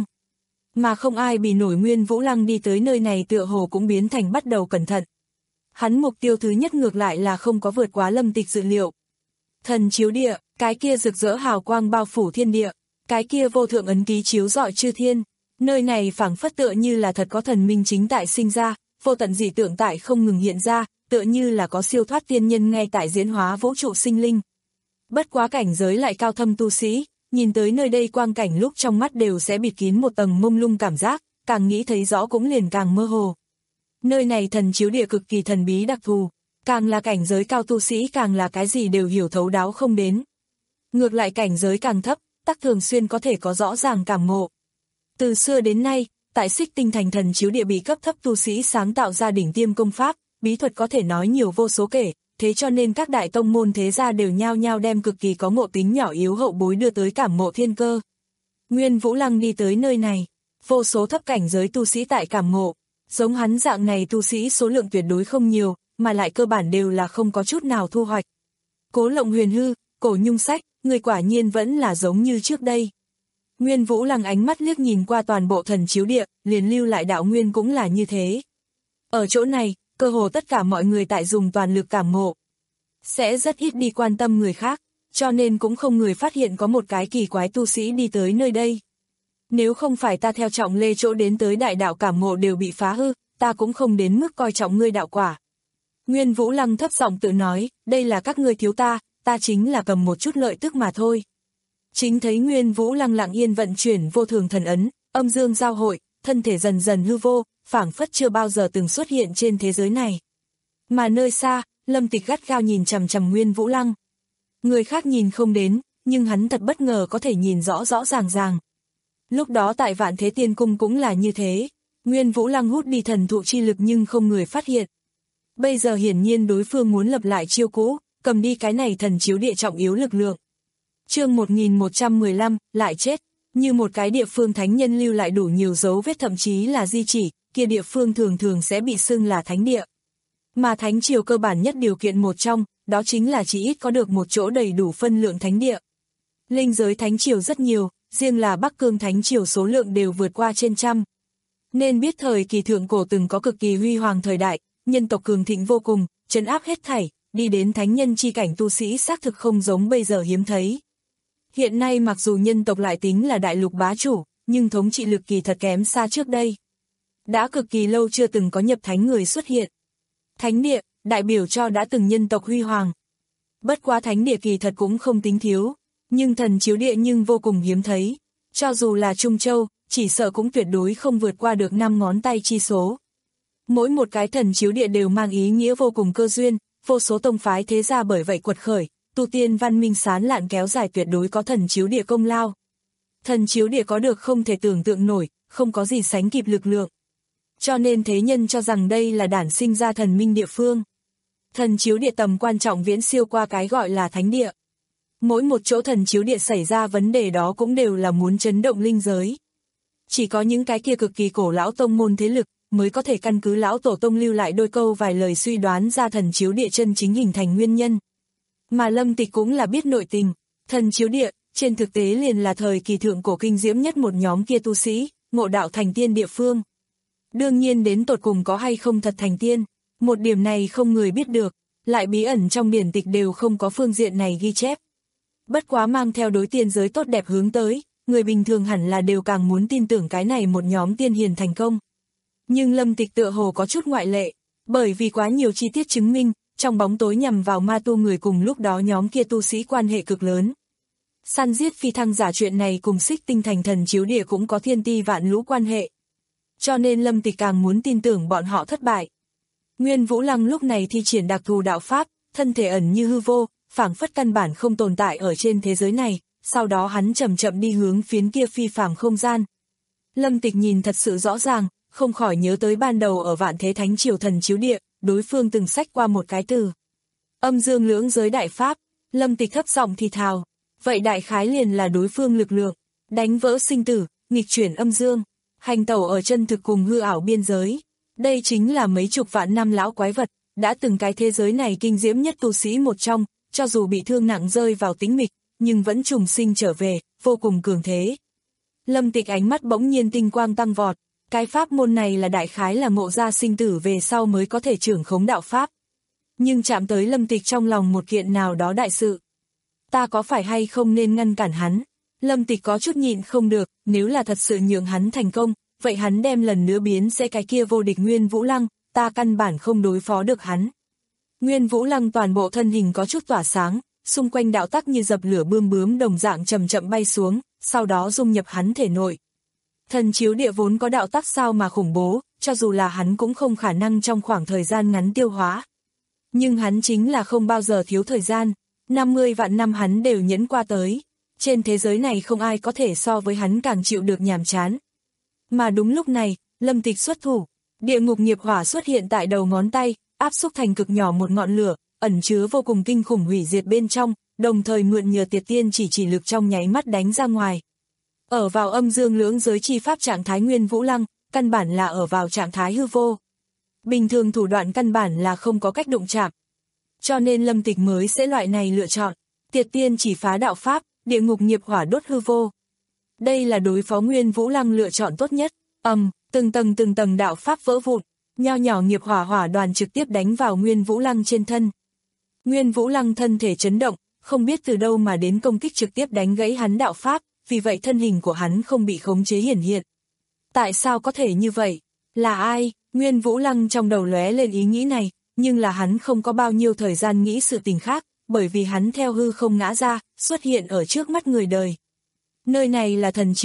Mà không ai bị nổi Nguyên Vũ Lăng đi tới nơi này tựa hồ cũng biến thành bắt đầu cẩn thận. Hắn mục tiêu thứ nhất ngược lại là không có vượt quá Lâm Tịch dự liệu. Thần chiếu địa, cái kia rực rỡ hào quang bao phủ thiên địa, cái kia vô thượng ấn ký chiếu rọi chư thiên, nơi này phảng phất tựa như là thật có thần minh chính tại sinh ra, vô tận dị tượng tại không ngừng hiện ra, tựa như là có siêu thoát tiên nhân ngay tại diễn hóa vũ trụ sinh linh. Bất quá cảnh giới lại cao thâm tu sĩ, nhìn tới nơi đây quang cảnh lúc trong mắt đều sẽ bịt kín một tầng mông lung cảm giác, càng nghĩ thấy rõ cũng liền càng mơ hồ. Nơi này thần chiếu địa cực kỳ thần bí đặc thù, càng là cảnh giới cao tu sĩ càng là cái gì đều hiểu thấu đáo không đến. Ngược lại cảnh giới càng thấp, tắc thường xuyên có thể có rõ ràng cảm ngộ. Từ xưa đến nay, tại Xích Tinh Thành thần chiếu địa bị cấp thấp tu sĩ sáng tạo ra đỉnh tiêm công pháp, bí thuật có thể nói nhiều vô số kể, thế cho nên các đại tông môn thế gia đều nhao nhao đem cực kỳ có ngộ tính nhỏ yếu hậu bối đưa tới cảm ngộ thiên cơ. Nguyên Vũ Lăng đi tới nơi này, vô số thấp cảnh giới tu sĩ tại cảm ngộ, giống hắn dạng này tu sĩ số lượng tuyệt đối không nhiều, mà lại cơ bản đều là không có chút nào thu hoạch. Cố Lộng Huyền Hư, Cổ Nhung Sách, người quả nhiên vẫn là giống như trước đây. Nguyên Vũ Lăng ánh mắt liếc nhìn qua toàn bộ thần chiếu địa, liền lưu lại đạo nguyên cũng là như thế. Ở chỗ này, cơ hồ tất cả mọi người tại dùng toàn lực cảm ngộ. Sẽ rất ít đi quan tâm người khác, cho nên cũng không người phát hiện có một cái kỳ quái tu sĩ đi tới nơi đây. Nếu không phải ta theo trọng lê chỗ đến tới đại đạo cảm ngộ đều bị phá hư, ta cũng không đến mức coi trọng ngươi đạo quả. Nguyên Vũ Lăng thấp giọng tự nói, đây là các ngươi thiếu ta, ta chính là cầm một chút lợi tức mà thôi. Chính thấy Nguyên Vũ Lăng lặng yên vận chuyển vô thường thần ấn, âm dương giao hội, thân thể dần dần hư vô, phảng phất chưa bao giờ từng xuất hiện trên thế giới này. Mà nơi xa, Lâm Tịch gắt gao nhìn chằm chằm Nguyên Vũ Lăng. Người khác nhìn không đến, nhưng hắn thật bất ngờ có thể nhìn rõ rõ ràng ràng. Lúc đó tại Vạn Thế Tiên Cung cũng là như thế, Nguyên Vũ Lăng hút đi thần thụ chi lực nhưng không người phát hiện. Bây giờ hiển nhiên đối phương muốn lập lại chiêu cũ, cầm đi cái này thần chiếu địa trọng yếu lực lượng. Chương một nghìn một trăm mười lăm, lại chết, như một cái địa phương thánh nhân lưu lại đủ nhiều dấu vết thậm chí là di chỉ, kia địa phương thường thường sẽ bị xưng là thánh địa. Mà thánh triều cơ bản nhất điều kiện một trong, đó chính là chỉ ít có được một chỗ đầy đủ phân lượng thánh địa. Linh giới thánh triều rất nhiều, riêng là Bắc Cương thánh triều số lượng đều vượt qua trên trăm. Nên biết thời kỳ thượng cổ từng có cực kỳ huy hoàng thời đại, nhân tộc cường thịnh vô cùng, trấn áp hết thảy, đi đến thánh nhân chi cảnh tu sĩ xác thực không giống bây giờ hiếm thấy. Hiện nay mặc dù nhân tộc lại tính là đại lục bá chủ, nhưng thống trị lực kỳ thật kém xa trước đây. Đã cực kỳ lâu chưa từng có nhập thánh người xuất hiện. Thánh địa, đại biểu cho đã từng nhân tộc huy hoàng. Bất quá thánh địa kỳ thật cũng không tính thiếu, nhưng thần chiếu địa nhưng vô cùng hiếm thấy. Cho dù là Trung Châu, chỉ sợ cũng tuyệt đối không vượt qua được năm ngón tay chi số. Mỗi một cái thần chiếu địa đều mang ý nghĩa vô cùng cơ duyên, vô số tông phái thế gia bởi vậy quật khởi, tu tiên văn minh sán lạn kéo dài tuyệt đối có thần chiếu địa công lao. Thần chiếu địa có được không thể tưởng tượng nổi, không có gì sánh kịp lực lượng. Cho nên thế nhân cho rằng đây là đản sinh ra thần minh địa phương. Thần chiếu địa tầm quan trọng viễn siêu qua cái gọi là thánh địa. Mỗi một chỗ thần chiếu địa xảy ra vấn đề đó cũng đều là muốn chấn động linh giới. Chỉ có những cái kia cực kỳ cổ lão tông môn thế lực mới có thể căn cứ lão tổ tông lưu lại đôi câu vài lời suy đoán ra thần chiếu địa chân chính hình thành nguyên nhân. Mà Lâm Tịch cũng là biết nội tình, thần chiếu địa, trên thực tế liền là thời kỳ thượng cổ kinh diễm nhất một nhóm kia tu sĩ, ngộ đạo thành tiên địa phương. Đương nhiên đến tột cùng có hay không thật thành tiên, một điểm này không người biết được, lại bí ẩn trong điển tịch đều không có phương diện này ghi chép. Bất quá mang theo đối tiên giới tốt đẹp hướng tới, người bình thường hẳn là đều càng muốn tin tưởng cái này một nhóm tiên hiền thành công. Nhưng Lâm Tịch tựa hồ có chút ngoại lệ, bởi vì quá nhiều chi tiết chứng minh, trong bóng tối nhằm vào ma tu người cùng lúc đó nhóm kia tu sĩ quan hệ cực lớn. Săn giết phi thăng giả chuyện này cùng Xích Tinh thành thần chiếu địa cũng có thiên ti vạn lũ quan hệ. Cho nên Lâm Tịch càng muốn tin tưởng bọn họ thất bại. Nguyên Vũ Lăng lúc này thi triển đặc thù đạo pháp, thân thể ẩn như hư vô, phảng phất căn bản không tồn tại ở trên thế giới này, sau đó hắn chậm chậm đi hướng phiến kia phi phàm không gian. Lâm Tịch nhìn thật sự rõ ràng, không khỏi nhớ tới ban đầu ở Vạn Thế Thánh Triều thần chiếu địa, đối phương từng xách qua một cái từ. Âm dương lưỡng giới đại pháp, Lâm Tịch thấp giọng thì thào, vậy đại khái liền là đối phương lực lượng, đánh vỡ sinh tử, nghịch chuyển âm dương, hành tẩu ở chân thực cùng hư ảo biên giới. Đây chính là mấy chục vạn năm lão quái vật, đã từng cái thế giới này kinh diễm nhất tu sĩ một trong, cho dù bị thương nặng rơi vào tĩnh mịch, nhưng vẫn trùng sinh trở về, vô cùng cường thế. Lâm Tịch ánh mắt bỗng nhiên tinh quang tăng vọt, cái pháp môn này là đại khái là ngộ ra sinh tử về sau mới có thể trưởng khống đạo pháp. Nhưng chạm tới Lâm Tịch trong lòng một kiện nào đó đại sự. Ta có phải hay không nên ngăn cản hắn? Lâm Tịch có chút nhịn không được, nếu là thật sự nhượng hắn thành công, vậy hắn đem lần nữa biến sẽ cái kia vô địch Nguyên Vũ Lăng, ta căn bản không đối phó được hắn. Nguyên Vũ Lăng toàn bộ thân hình có chút tỏa sáng, xung quanh đạo tắc như dập lửa bươm bướm đồng dạng chậm chậm bay xuống, sau đó dung nhập hắn thể nội. Thần chiếu địa vốn có đạo tắc sao mà khủng bố, cho dù là hắn cũng không khả năng trong khoảng thời gian ngắn tiêu hóa. Nhưng hắn chính là không bao giờ thiếu thời gian, năm mươi vạn năm hắn đều nhẫn qua tới. Trên thế giới này không ai có thể so với hắn càng chịu được nhàm chán. Mà đúng lúc này, Lâm Tịch xuất thủ, địa ngục nghiệp hỏa xuất hiện tại đầu ngón tay, áp xúc thành cực nhỏ một ngọn lửa, ẩn chứa vô cùng kinh khủng hủy diệt bên trong, đồng thời mượn nhờ Tiệt Tiên chỉ chỉ lực trong nháy mắt đánh ra ngoài. Ở vào âm dương lưỡng giới chi pháp trạng thái Nguyên Vũ Lăng, căn bản là ở vào trạng thái hư vô. Bình thường thủ đoạn căn bản là không có cách đụng chạm. Cho nên Lâm Tịch mới sẽ loại này lựa chọn, Tiệt Tiên chỉ phá đạo pháp, địa ngục nghiệp hỏa đốt hư vô. Đây là đối phó Nguyên Vũ Lăng lựa chọn tốt nhất. Ầm, um, từng tầng từng tầng đạo pháp vỡ vụn, nho nhỏ nghiệp hỏa hỏa đoàn trực tiếp đánh vào Nguyên Vũ Lăng trên thân. Nguyên Vũ Lăng thân thể chấn động, không biết từ đâu mà đến công kích trực tiếp đánh gãy hắn đạo pháp, vì vậy thân hình của hắn không bị khống chế hiển hiện. Tại sao có thể như vậy? Là ai? Nguyên Vũ Lăng trong đầu lóe lên ý nghĩ này, nhưng là hắn không có bao nhiêu thời gian nghĩ sự tình khác, bởi vì hắn theo hư không ngã ra, xuất hiện ở trước mắt người đời. Nơi này là thần chiếu địa,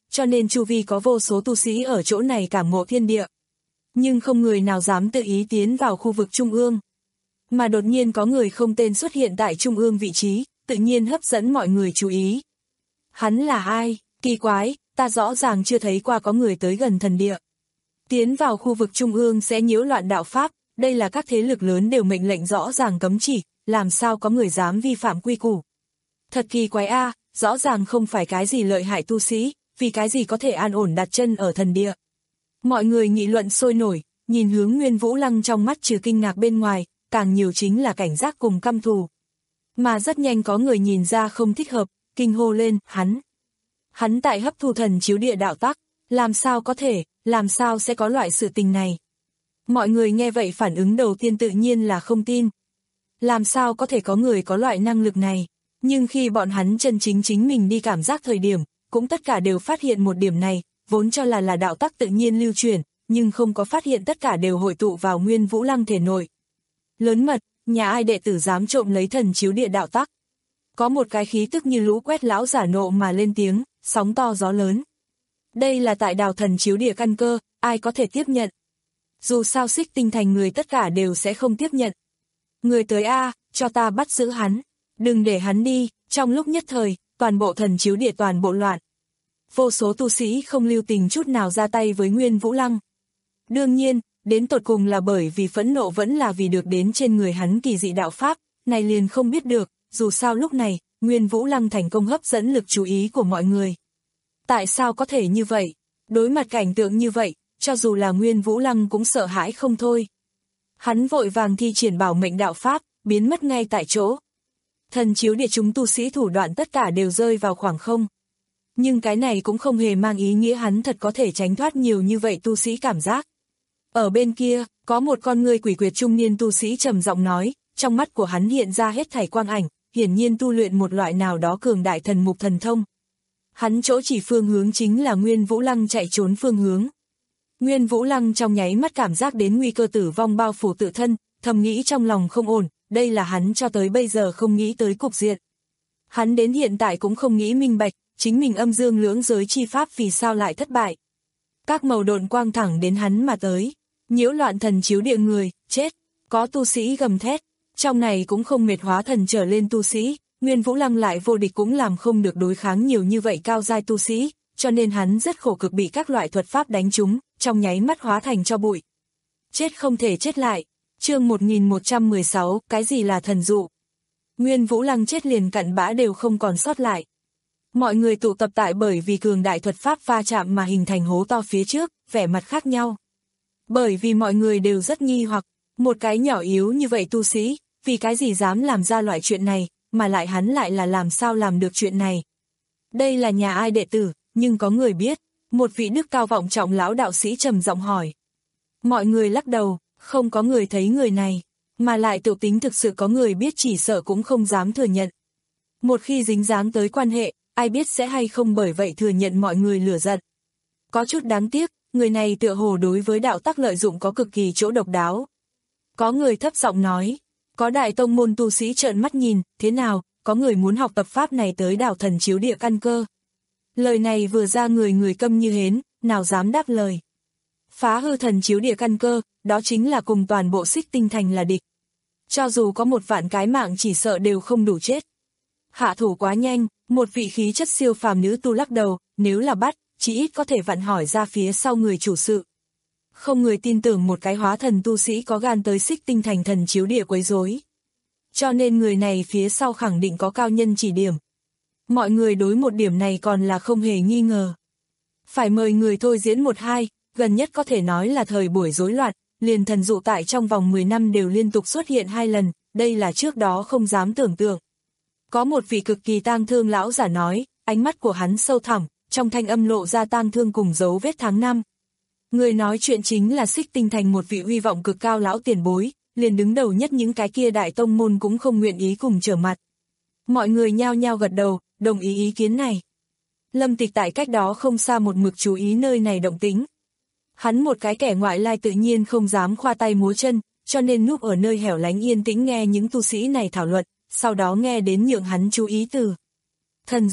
cho nên chu vi có vô số tu sĩ ở chỗ này cảm ngộ thiên địa. Nhưng không người nào dám tự ý tiến vào khu vực trung ương. Mà đột nhiên có người không tên xuất hiện tại trung ương vị trí, tự nhiên hấp dẫn mọi người chú ý. Hắn là ai? Kỳ quái, ta rõ ràng chưa thấy qua có người tới gần thần địa. Tiến vào khu vực trung ương sẽ nhiễu loạn đạo pháp, đây là các thế lực lớn đều mệnh lệnh rõ ràng cấm chỉ, làm sao có người dám vi phạm quy củ. Thật kỳ quái a, à, rõ ràng không phải cái gì lợi hại tu sĩ, vì cái gì có thể an ổn đặt chân ở thần địa. Mọi người nghị luận sôi nổi, nhìn hướng Nguyên Vũ Lăng trong mắt trừ kinh ngạc bên ngoài, càng nhiều chính là cảnh giác cùng căm thù. Mà rất nhanh có người nhìn ra không thích hợp, kinh hô lên, hắn. Hắn tại hấp thu thần chiếu địa đạo tắc, làm sao có thể, làm sao sẽ có loại sự tình này. Mọi người nghe vậy phản ứng đầu tiên tự nhiên là không tin. Làm sao có thể có người có loại năng lực này, nhưng khi bọn hắn chân chính chính mình đi cảm giác thời điểm, cũng tất cả đều phát hiện một điểm này, vốn cho là là đạo tắc tự nhiên lưu truyền, nhưng không có phát hiện tất cả đều hội tụ vào Nguyên Vũ Lăng thể nội. Lớn mật, nhà ai đệ tử dám trộm lấy thần chiếu địa đạo tắc. Có một cái khí tức như lũ quét lão giả nộ mà lên tiếng, sóng to gió lớn. Đây là tại đào thần chiếu địa căn cơ, ai có thể tiếp nhận. Dù sao Xích Tinh Thành người tất cả đều sẽ không tiếp nhận. Người tới a, cho ta bắt giữ hắn, đừng để hắn đi. Trong lúc nhất thời, toàn bộ thần chiếu địa toàn bộ loạn. Vô số tu sĩ không lưu tình chút nào ra tay với Nguyên Vũ Lăng. Đương nhiên, đến tột cùng là bởi vì phẫn nộ vẫn là vì được đến trên người hắn kỳ dị đạo pháp, này liền không biết được, dù sao lúc này, Nguyên Vũ Lăng thành công hấp dẫn lực chú ý của mọi người. Tại sao có thể như vậy? Đối mặt cảnh tượng như vậy, cho dù là Nguyên Vũ Lăng cũng sợ hãi không thôi. Hắn vội vàng thi triển bảo mệnh đạo pháp, biến mất ngay tại chỗ. Thần chiếu địa chúng tu sĩ thủ đoạn tất cả đều rơi vào khoảng không. Nhưng cái này cũng không hề mang ý nghĩa hắn thật có thể tránh thoát nhiều như vậy tu sĩ cảm giác. Ở bên kia, có một con người quỷ quyệt trung niên tu sĩ trầm giọng nói, trong mắt của hắn hiện ra hết thảy quang ảnh, hiển nhiên tu luyện một loại nào đó cường đại thần mục thần thông. Hắn chỗ chỉ phương hướng chính là Nguyên Vũ Lăng chạy trốn phương hướng. Nguyên Vũ Lăng trong nháy mắt cảm giác đến nguy cơ tử vong bao phủ tự thân, thầm nghĩ trong lòng không ổn, đây là hắn cho tới bây giờ không nghĩ tới cục diện. Hắn đến hiện tại cũng không nghĩ minh bạch, chính mình âm dương lưỡng giới chi pháp vì sao lại thất bại. Các màu độn quang thẳng đến hắn mà tới, nhiễu loạn thần chiếu địa người, chết, có tu sĩ gầm thét, trong này cũng không mệt hóa thần trở lên tu sĩ, Nguyên Vũ Lăng lại vô địch cũng làm không được đối kháng nhiều như vậy cao giai tu sĩ, cho nên hắn rất khổ cực bị các loại thuật pháp đánh trúng, trong nháy mắt hóa thành cho bụi. Chết không thể chết lại. Chương một nghìn một trăm mười sáu, cái gì là thần dụ? Nguyên Vũ Lăng chết liền cặn bã đều không còn sót lại. Mọi người tụ tập tại bởi vì cường đại thuật pháp va chạm mà hình thành hố to phía trước, vẻ mặt khác nhau. Bởi vì mọi người đều rất nghi hoặc, một cái nhỏ yếu như vậy tu sĩ, vì cái gì dám làm ra loại chuyện này, mà lại hắn lại là làm sao làm được chuyện này. Đây là nhà ai đệ tử, nhưng có người biết, một vị đức cao vọng trọng lão đạo sĩ trầm giọng hỏi. Mọi người lắc đầu, không có người thấy người này, mà lại tự tính thực sự có người biết chỉ sợ cũng không dám thừa nhận. Một khi dính dáng tới quan hệ, ai biết sẽ hay không bởi vậy thừa nhận mọi người lửa giận. Có chút đáng tiếc, người này tựa hồ đối với đạo tắc lợi dụng có cực kỳ chỗ độc đáo. Có người thấp giọng nói, có đại tông môn tu sĩ trợn mắt nhìn, thế nào, có người muốn học tập pháp này tới đảo thần chiếu địa căn cơ. Lời này vừa ra người người câm như hến, nào dám đáp lời. Phá hư thần chiếu địa căn cơ, đó chính là cùng toàn bộ Xích Tinh Thành là địch. Cho dù có một vạn cái mạng chỉ sợ đều không đủ chết. Hạ thủ quá nhanh, một vị khí chất siêu phàm nữ tu lắc đầu, nếu là bắt, chỉ ít có thể vặn hỏi ra phía sau người chủ sự. Không người tin tưởng một cái hóa thần tu sĩ có gan tới Xích Tinh Thành thần chiếu địa quấy rối. Cho nên người này phía sau khẳng định có cao nhân chỉ điểm. Mọi người đối một điểm này còn là không hề nghi ngờ. Phải mời người thôi diễn một hai, gần nhất có thể nói là thời buổi rối loạn, liền thần dụ tại trong vòng mười năm đều liên tục xuất hiện hai lần, đây là trước đó không dám tưởng tượng. Có một vị cực kỳ tang thương lão giả nói, ánh mắt của hắn sâu thẳm, trong thanh âm lộ ra tang thương cùng dấu vết tháng năm. Người nói chuyện chính là Xích Tinh Thành một vị uy vọng cực cao lão tiền bối, liền đứng đầu nhất những cái kia đại tông môn cũng không nguyện ý cùng trở mặt. Mọi người nhao nhao gật đầu, đồng ý ý kiến này. Lâm Tịch tại cách đó không xa một mực chú ý nơi này động tĩnh. Hắn một cái kẻ ngoại lai tự nhiên không dám khoa tay múa chân, cho nên núp ở nơi hẻo lánh yên tĩnh nghe những tu sĩ này thảo luận, sau đó nghe đến nhượng hắn chú ý từ. Thần dụ,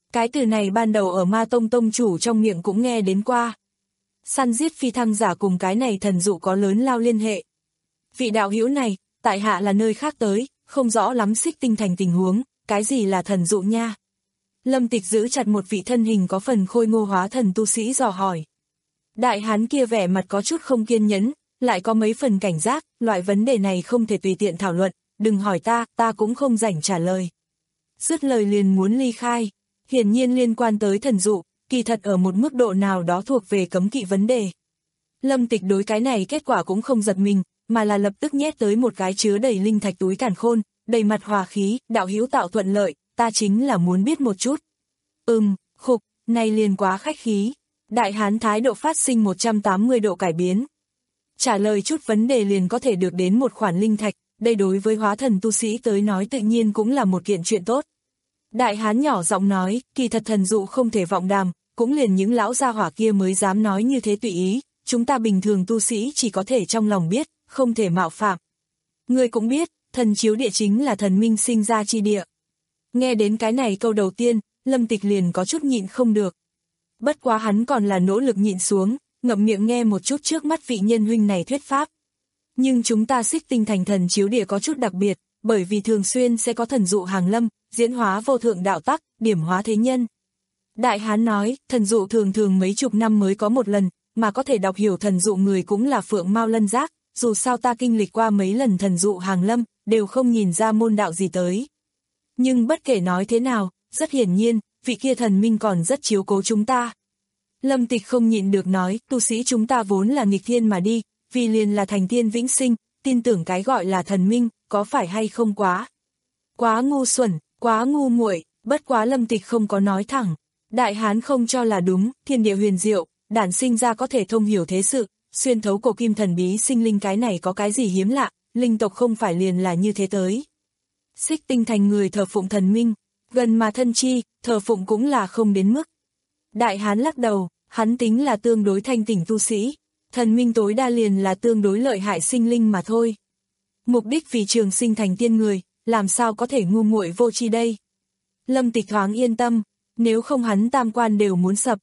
Cái từ này ban đầu ở Ma Tông tông chủ trong miệng cũng nghe đến qua. Săn giết phi thăng giả cùng cái này thần dụ có lớn lao liên hệ. Vị đạo hữu này, tại hạ là nơi khác tới, không rõ lắm Xích Tinh Thành tình huống, cái gì là thần dụ nha. Lâm Tịch giữ chặt một vị thân hình có phần khôi ngô hóa thần tu sĩ dò hỏi. Đại hán kia vẻ mặt có chút không kiên nhẫn, lại có mấy phần cảnh giác, loại vấn đề này không thể tùy tiện thảo luận, đừng hỏi ta, ta cũng không rảnh trả lời. Dứt lời liền muốn ly khai, hiển nhiên liên quan tới thần dụ, kỳ thật ở một mức độ nào đó thuộc về cấm kỵ vấn đề. Lâm Tịch đối cái này kết quả cũng không giật mình, mà là lập tức nhét tới một cái chứa đầy linh thạch túi càn khôn, đầy mặt hòa khí, đạo hữu tạo thuận lợi, ta chính là muốn biết một chút. Ừm, khục, này liền quá khách khí. Đại hán thái độ phát sinh một trăm tám mươi độ cải biến. Trả lời chút vấn đề liền có thể được đến một khoản linh thạch, đây đối với hóa thần tu sĩ tới nói tự nhiên cũng là một kiện chuyện tốt. Đại hán nhỏ giọng nói, kỳ thật thần dụ không thể vọng đàm, cũng liền những lão gia hỏa kia mới dám nói như thế tùy ý, chúng ta bình thường tu sĩ chỉ có thể trong lòng biết, không thể mạo phạm. Ngươi cũng biết, thần chiếu địa chính là thần minh sinh ra chi địa. Nghe đến cái này câu đầu tiên, Lâm Tịch liền có chút nhịn không được. Bất quá hắn còn là nỗ lực nhịn xuống, ngậm miệng nghe một chút trước mắt vị nhân huynh này thuyết pháp. Nhưng chúng ta Xích Tinh Thành thần chiếu địa có chút đặc biệt, bởi vì thường xuyên sẽ có thần dụ hàng lâm, diễn hóa vô thượng đạo tắc, điểm hóa thế nhân. Đại hán nói, thần dụ thường thường mấy chục năm mới có một lần, mà có thể đọc hiểu thần dụ người cũng là phượng mao lân giác, dù sao ta kinh lịch qua mấy lần thần dụ hàng lâm, đều không nhìn ra môn đạo gì tới. Nhưng bất kể nói thế nào, rất hiển nhiên, vị kia thần minh còn rất chiếu cố chúng ta. Lâm Tịch không nhịn được nói, tu sĩ chúng ta vốn là nghịch thiên mà đi, vì liền là thành tiên vĩnh sinh, tin tưởng cái gọi là thần minh, có phải hay không quá. Quá ngu xuẩn, quá ngu muội, bất quá Lâm Tịch không có nói thẳng. Đại hán không cho là đúng, thiên địa huyền diệu, đản sinh ra có thể thông hiểu thế sự, xuyên thấu cổ kim thần bí sinh linh cái này có cái gì hiếm lạ, linh tộc không phải liền là như thế tới. Xích Tinh Thành người thờ phụng thần minh, gần mà thân chi, thờ phụng cũng là không đến mức. Đại hán lắc đầu, hắn tính là tương đối thanh tỉnh tu sĩ, thần minh tối đa liền là tương đối lợi hại sinh linh mà thôi. Mục đích vì trường sinh thành tiên người, làm sao có thể ngu muội vô tri đây. Lâm Tịch thoáng yên tâm, nếu không hắn tam quan đều muốn sập.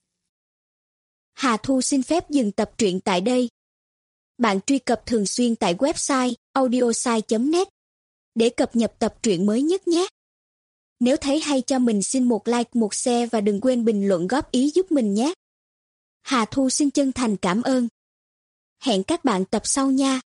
Hà Thu xin phép dừng tập truyện tại đây. Bạn truy cập thường xuyên tại website audiosai chấm net để cập nhật tập truyện mới nhất nhé. Nếu thấy hay cho mình xin một like, một share và đừng quên bình luận góp ý giúp mình nhé. Hà Thu xin chân thành cảm ơn. Hẹn các bạn tập sau nha.